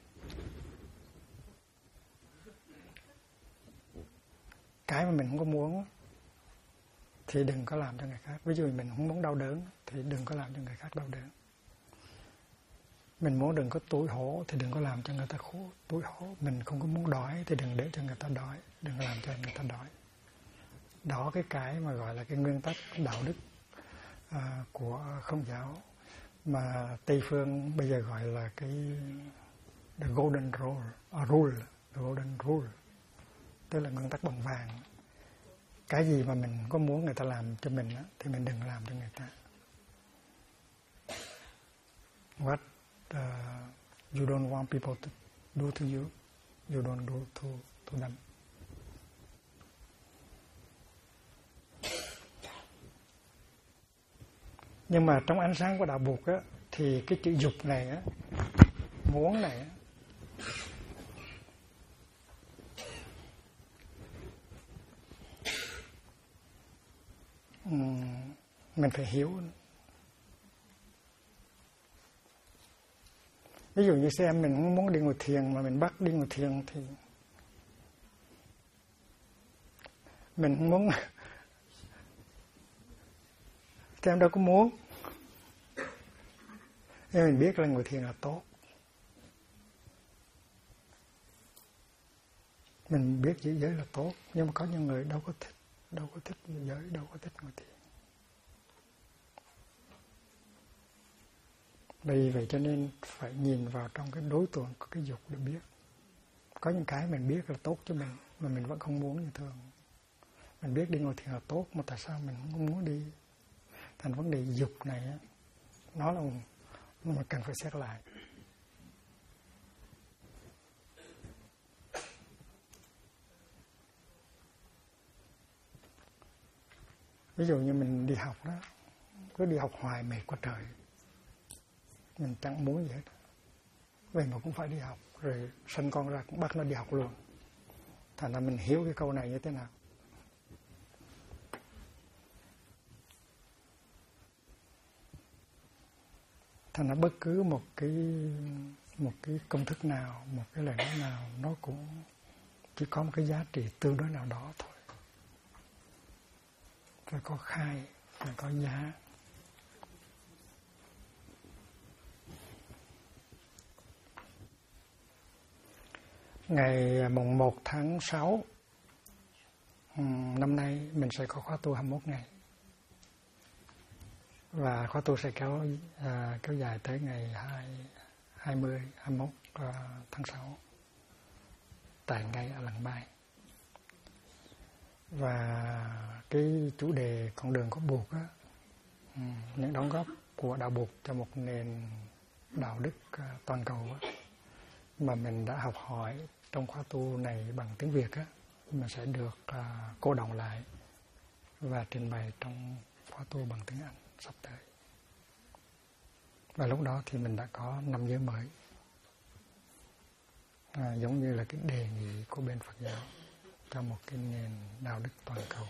Cái mà mình không có muốn thì đừng có làm cho người khác. Ví dụ mình không muốn đau đớn thì đừng có làm cho người khác đau đớn. Mình muốn đừng có tủi hổ thì đừng có làm cho người ta tủi hổ. Mình không có muốn đói thì đừng để cho người ta đói, đừng làm cho người ta đói. Đó cái mà gọi là cái nguyên tắc đạo đức của Không giáo, mà Tây phương bây giờ gọi là cái the golden rule, the golden rule, tức là nguyên tắc bằng vàng. Cái gì mà mình có muốn người ta làm cho mình á, thì mình đừng làm cho người ta. What you don't want people to do to you, you don't do to them. Nhưng mà trong ánh sáng của đạo Phật á, thì cái chữ dục này á, muốn này á, mình phải hiểu. Ví dụ như xem mình không muốn đi ngồi thiền mà mình bắt đi ngồi thiền thì mình không muốn. Thì em đâu có muốn. Nhưng mình biết là ngồi thiền là tốt. Mình biết giữ giới là tốt, nhưng mà có những người đâu có thích giới, đâu có thích ngồi thiền. Vì vậy cho nên phải nhìn vào trong cái đối tượng của cái dục để biết. Có những cái mình biết là tốt cho mình mà mình vẫn không muốn như thường. Mình biết đi ngồi thiền là tốt mà tại sao mình không muốn đi? Thành vấn đề dục này á, nó là mà cần phải xét lại. Ví dụ như mình đi học đó, cứ đi học hoài mệt quá trời, mình chẳng muốn gì hết, vậy mà cũng phải đi học, rồi sinh con ra cũng bắt nó đi học luôn. Thành ra mình hiểu cái câu này như thế nào. Thành ra bất cứ một cái công thức nào, một cái lời nói nào, nó cũng chỉ có một cái giá trị tương đối nào đó thôi. Phải có khai, phải có giá. Ngày mùng 1 tháng 6 năm nay mình sẽ có khóa tu 21 ngày. Và khóa tu sẽ kéo dài tới ngày 21 tháng 6 tại ngay ở Làng Bài. Và cái chủ đề con đường của Bụt á, những đóng góp của đạo Bụt cho một nền đạo đức toàn cầu á, mà mình đã học hỏi trong khóa tu này bằng tiếng Việt á, mình sẽ được cô đọng lại và trình bày trong khóa tu bằng tiếng Anh sắp tới. Và lúc đó thì mình đã có 5 giới mới, giống như là cái đề nghị của bên Phật giáo cho một cái nền đạo đức toàn cầu.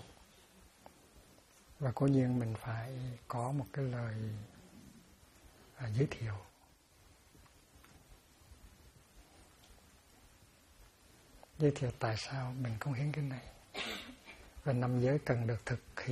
Và cố nhiên mình phải có một cái lời giới thiệu. Giới thiệu tại sao mình cống hiến cái này. Và 5 giới cần được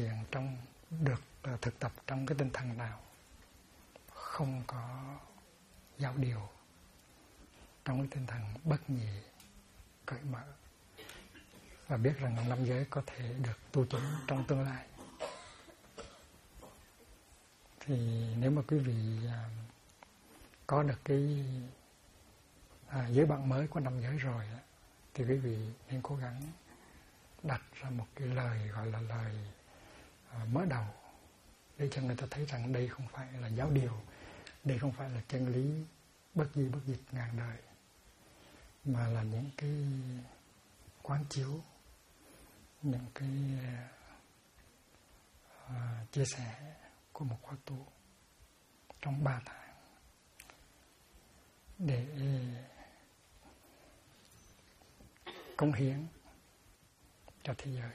thực tập trong cái tinh thần nào. Không có giáo điều, trong cái tinh thần bất nhị, cởi mở. Và biết rằng 5 giới có thể được tu chứng trong tương lai. Thì nếu mà quý vị có được cái giới bạn mới của 5 giới rồi, thì quý vị nên cố gắng đặt ra một cái lời gọi là lời mở đầu, để cho người ta thấy rằng đây không phải là giáo điều, đây không phải là chân lý bất di bất diệt ngàn đời, mà là những cái quán chiếu những cái chia sẻ của một khóa tu trong 3 tháng để cống hiến cho thế giới.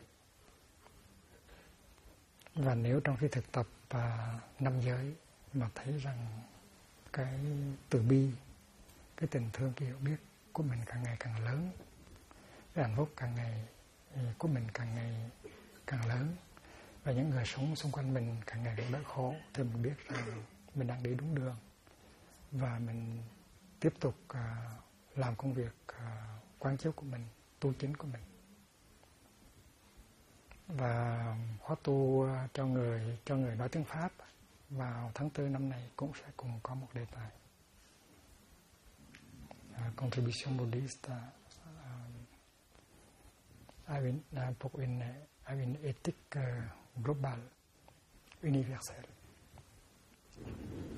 Và nếu trong khi thực tập 5 giới mà thấy rằng cái từ bi, cái tình thương, cái hiểu biết của mình càng ngày càng lớn, cái hạnh phúc càng ngày của mình càng ngày càng lớn, và những người sống xung quanh mình càng ngày càng đỡ khổ, thì mình biết rằng mình đang đi đúng đường và mình tiếp tục làm công việc quán chiếu của mình, tu chính của mình. Và khóa tu cho người nói tiếng Pháp vào tháng 4 năm này cũng sẽ cùng có một đề tài Contribution Buddhista pour une éthique globale, universelle.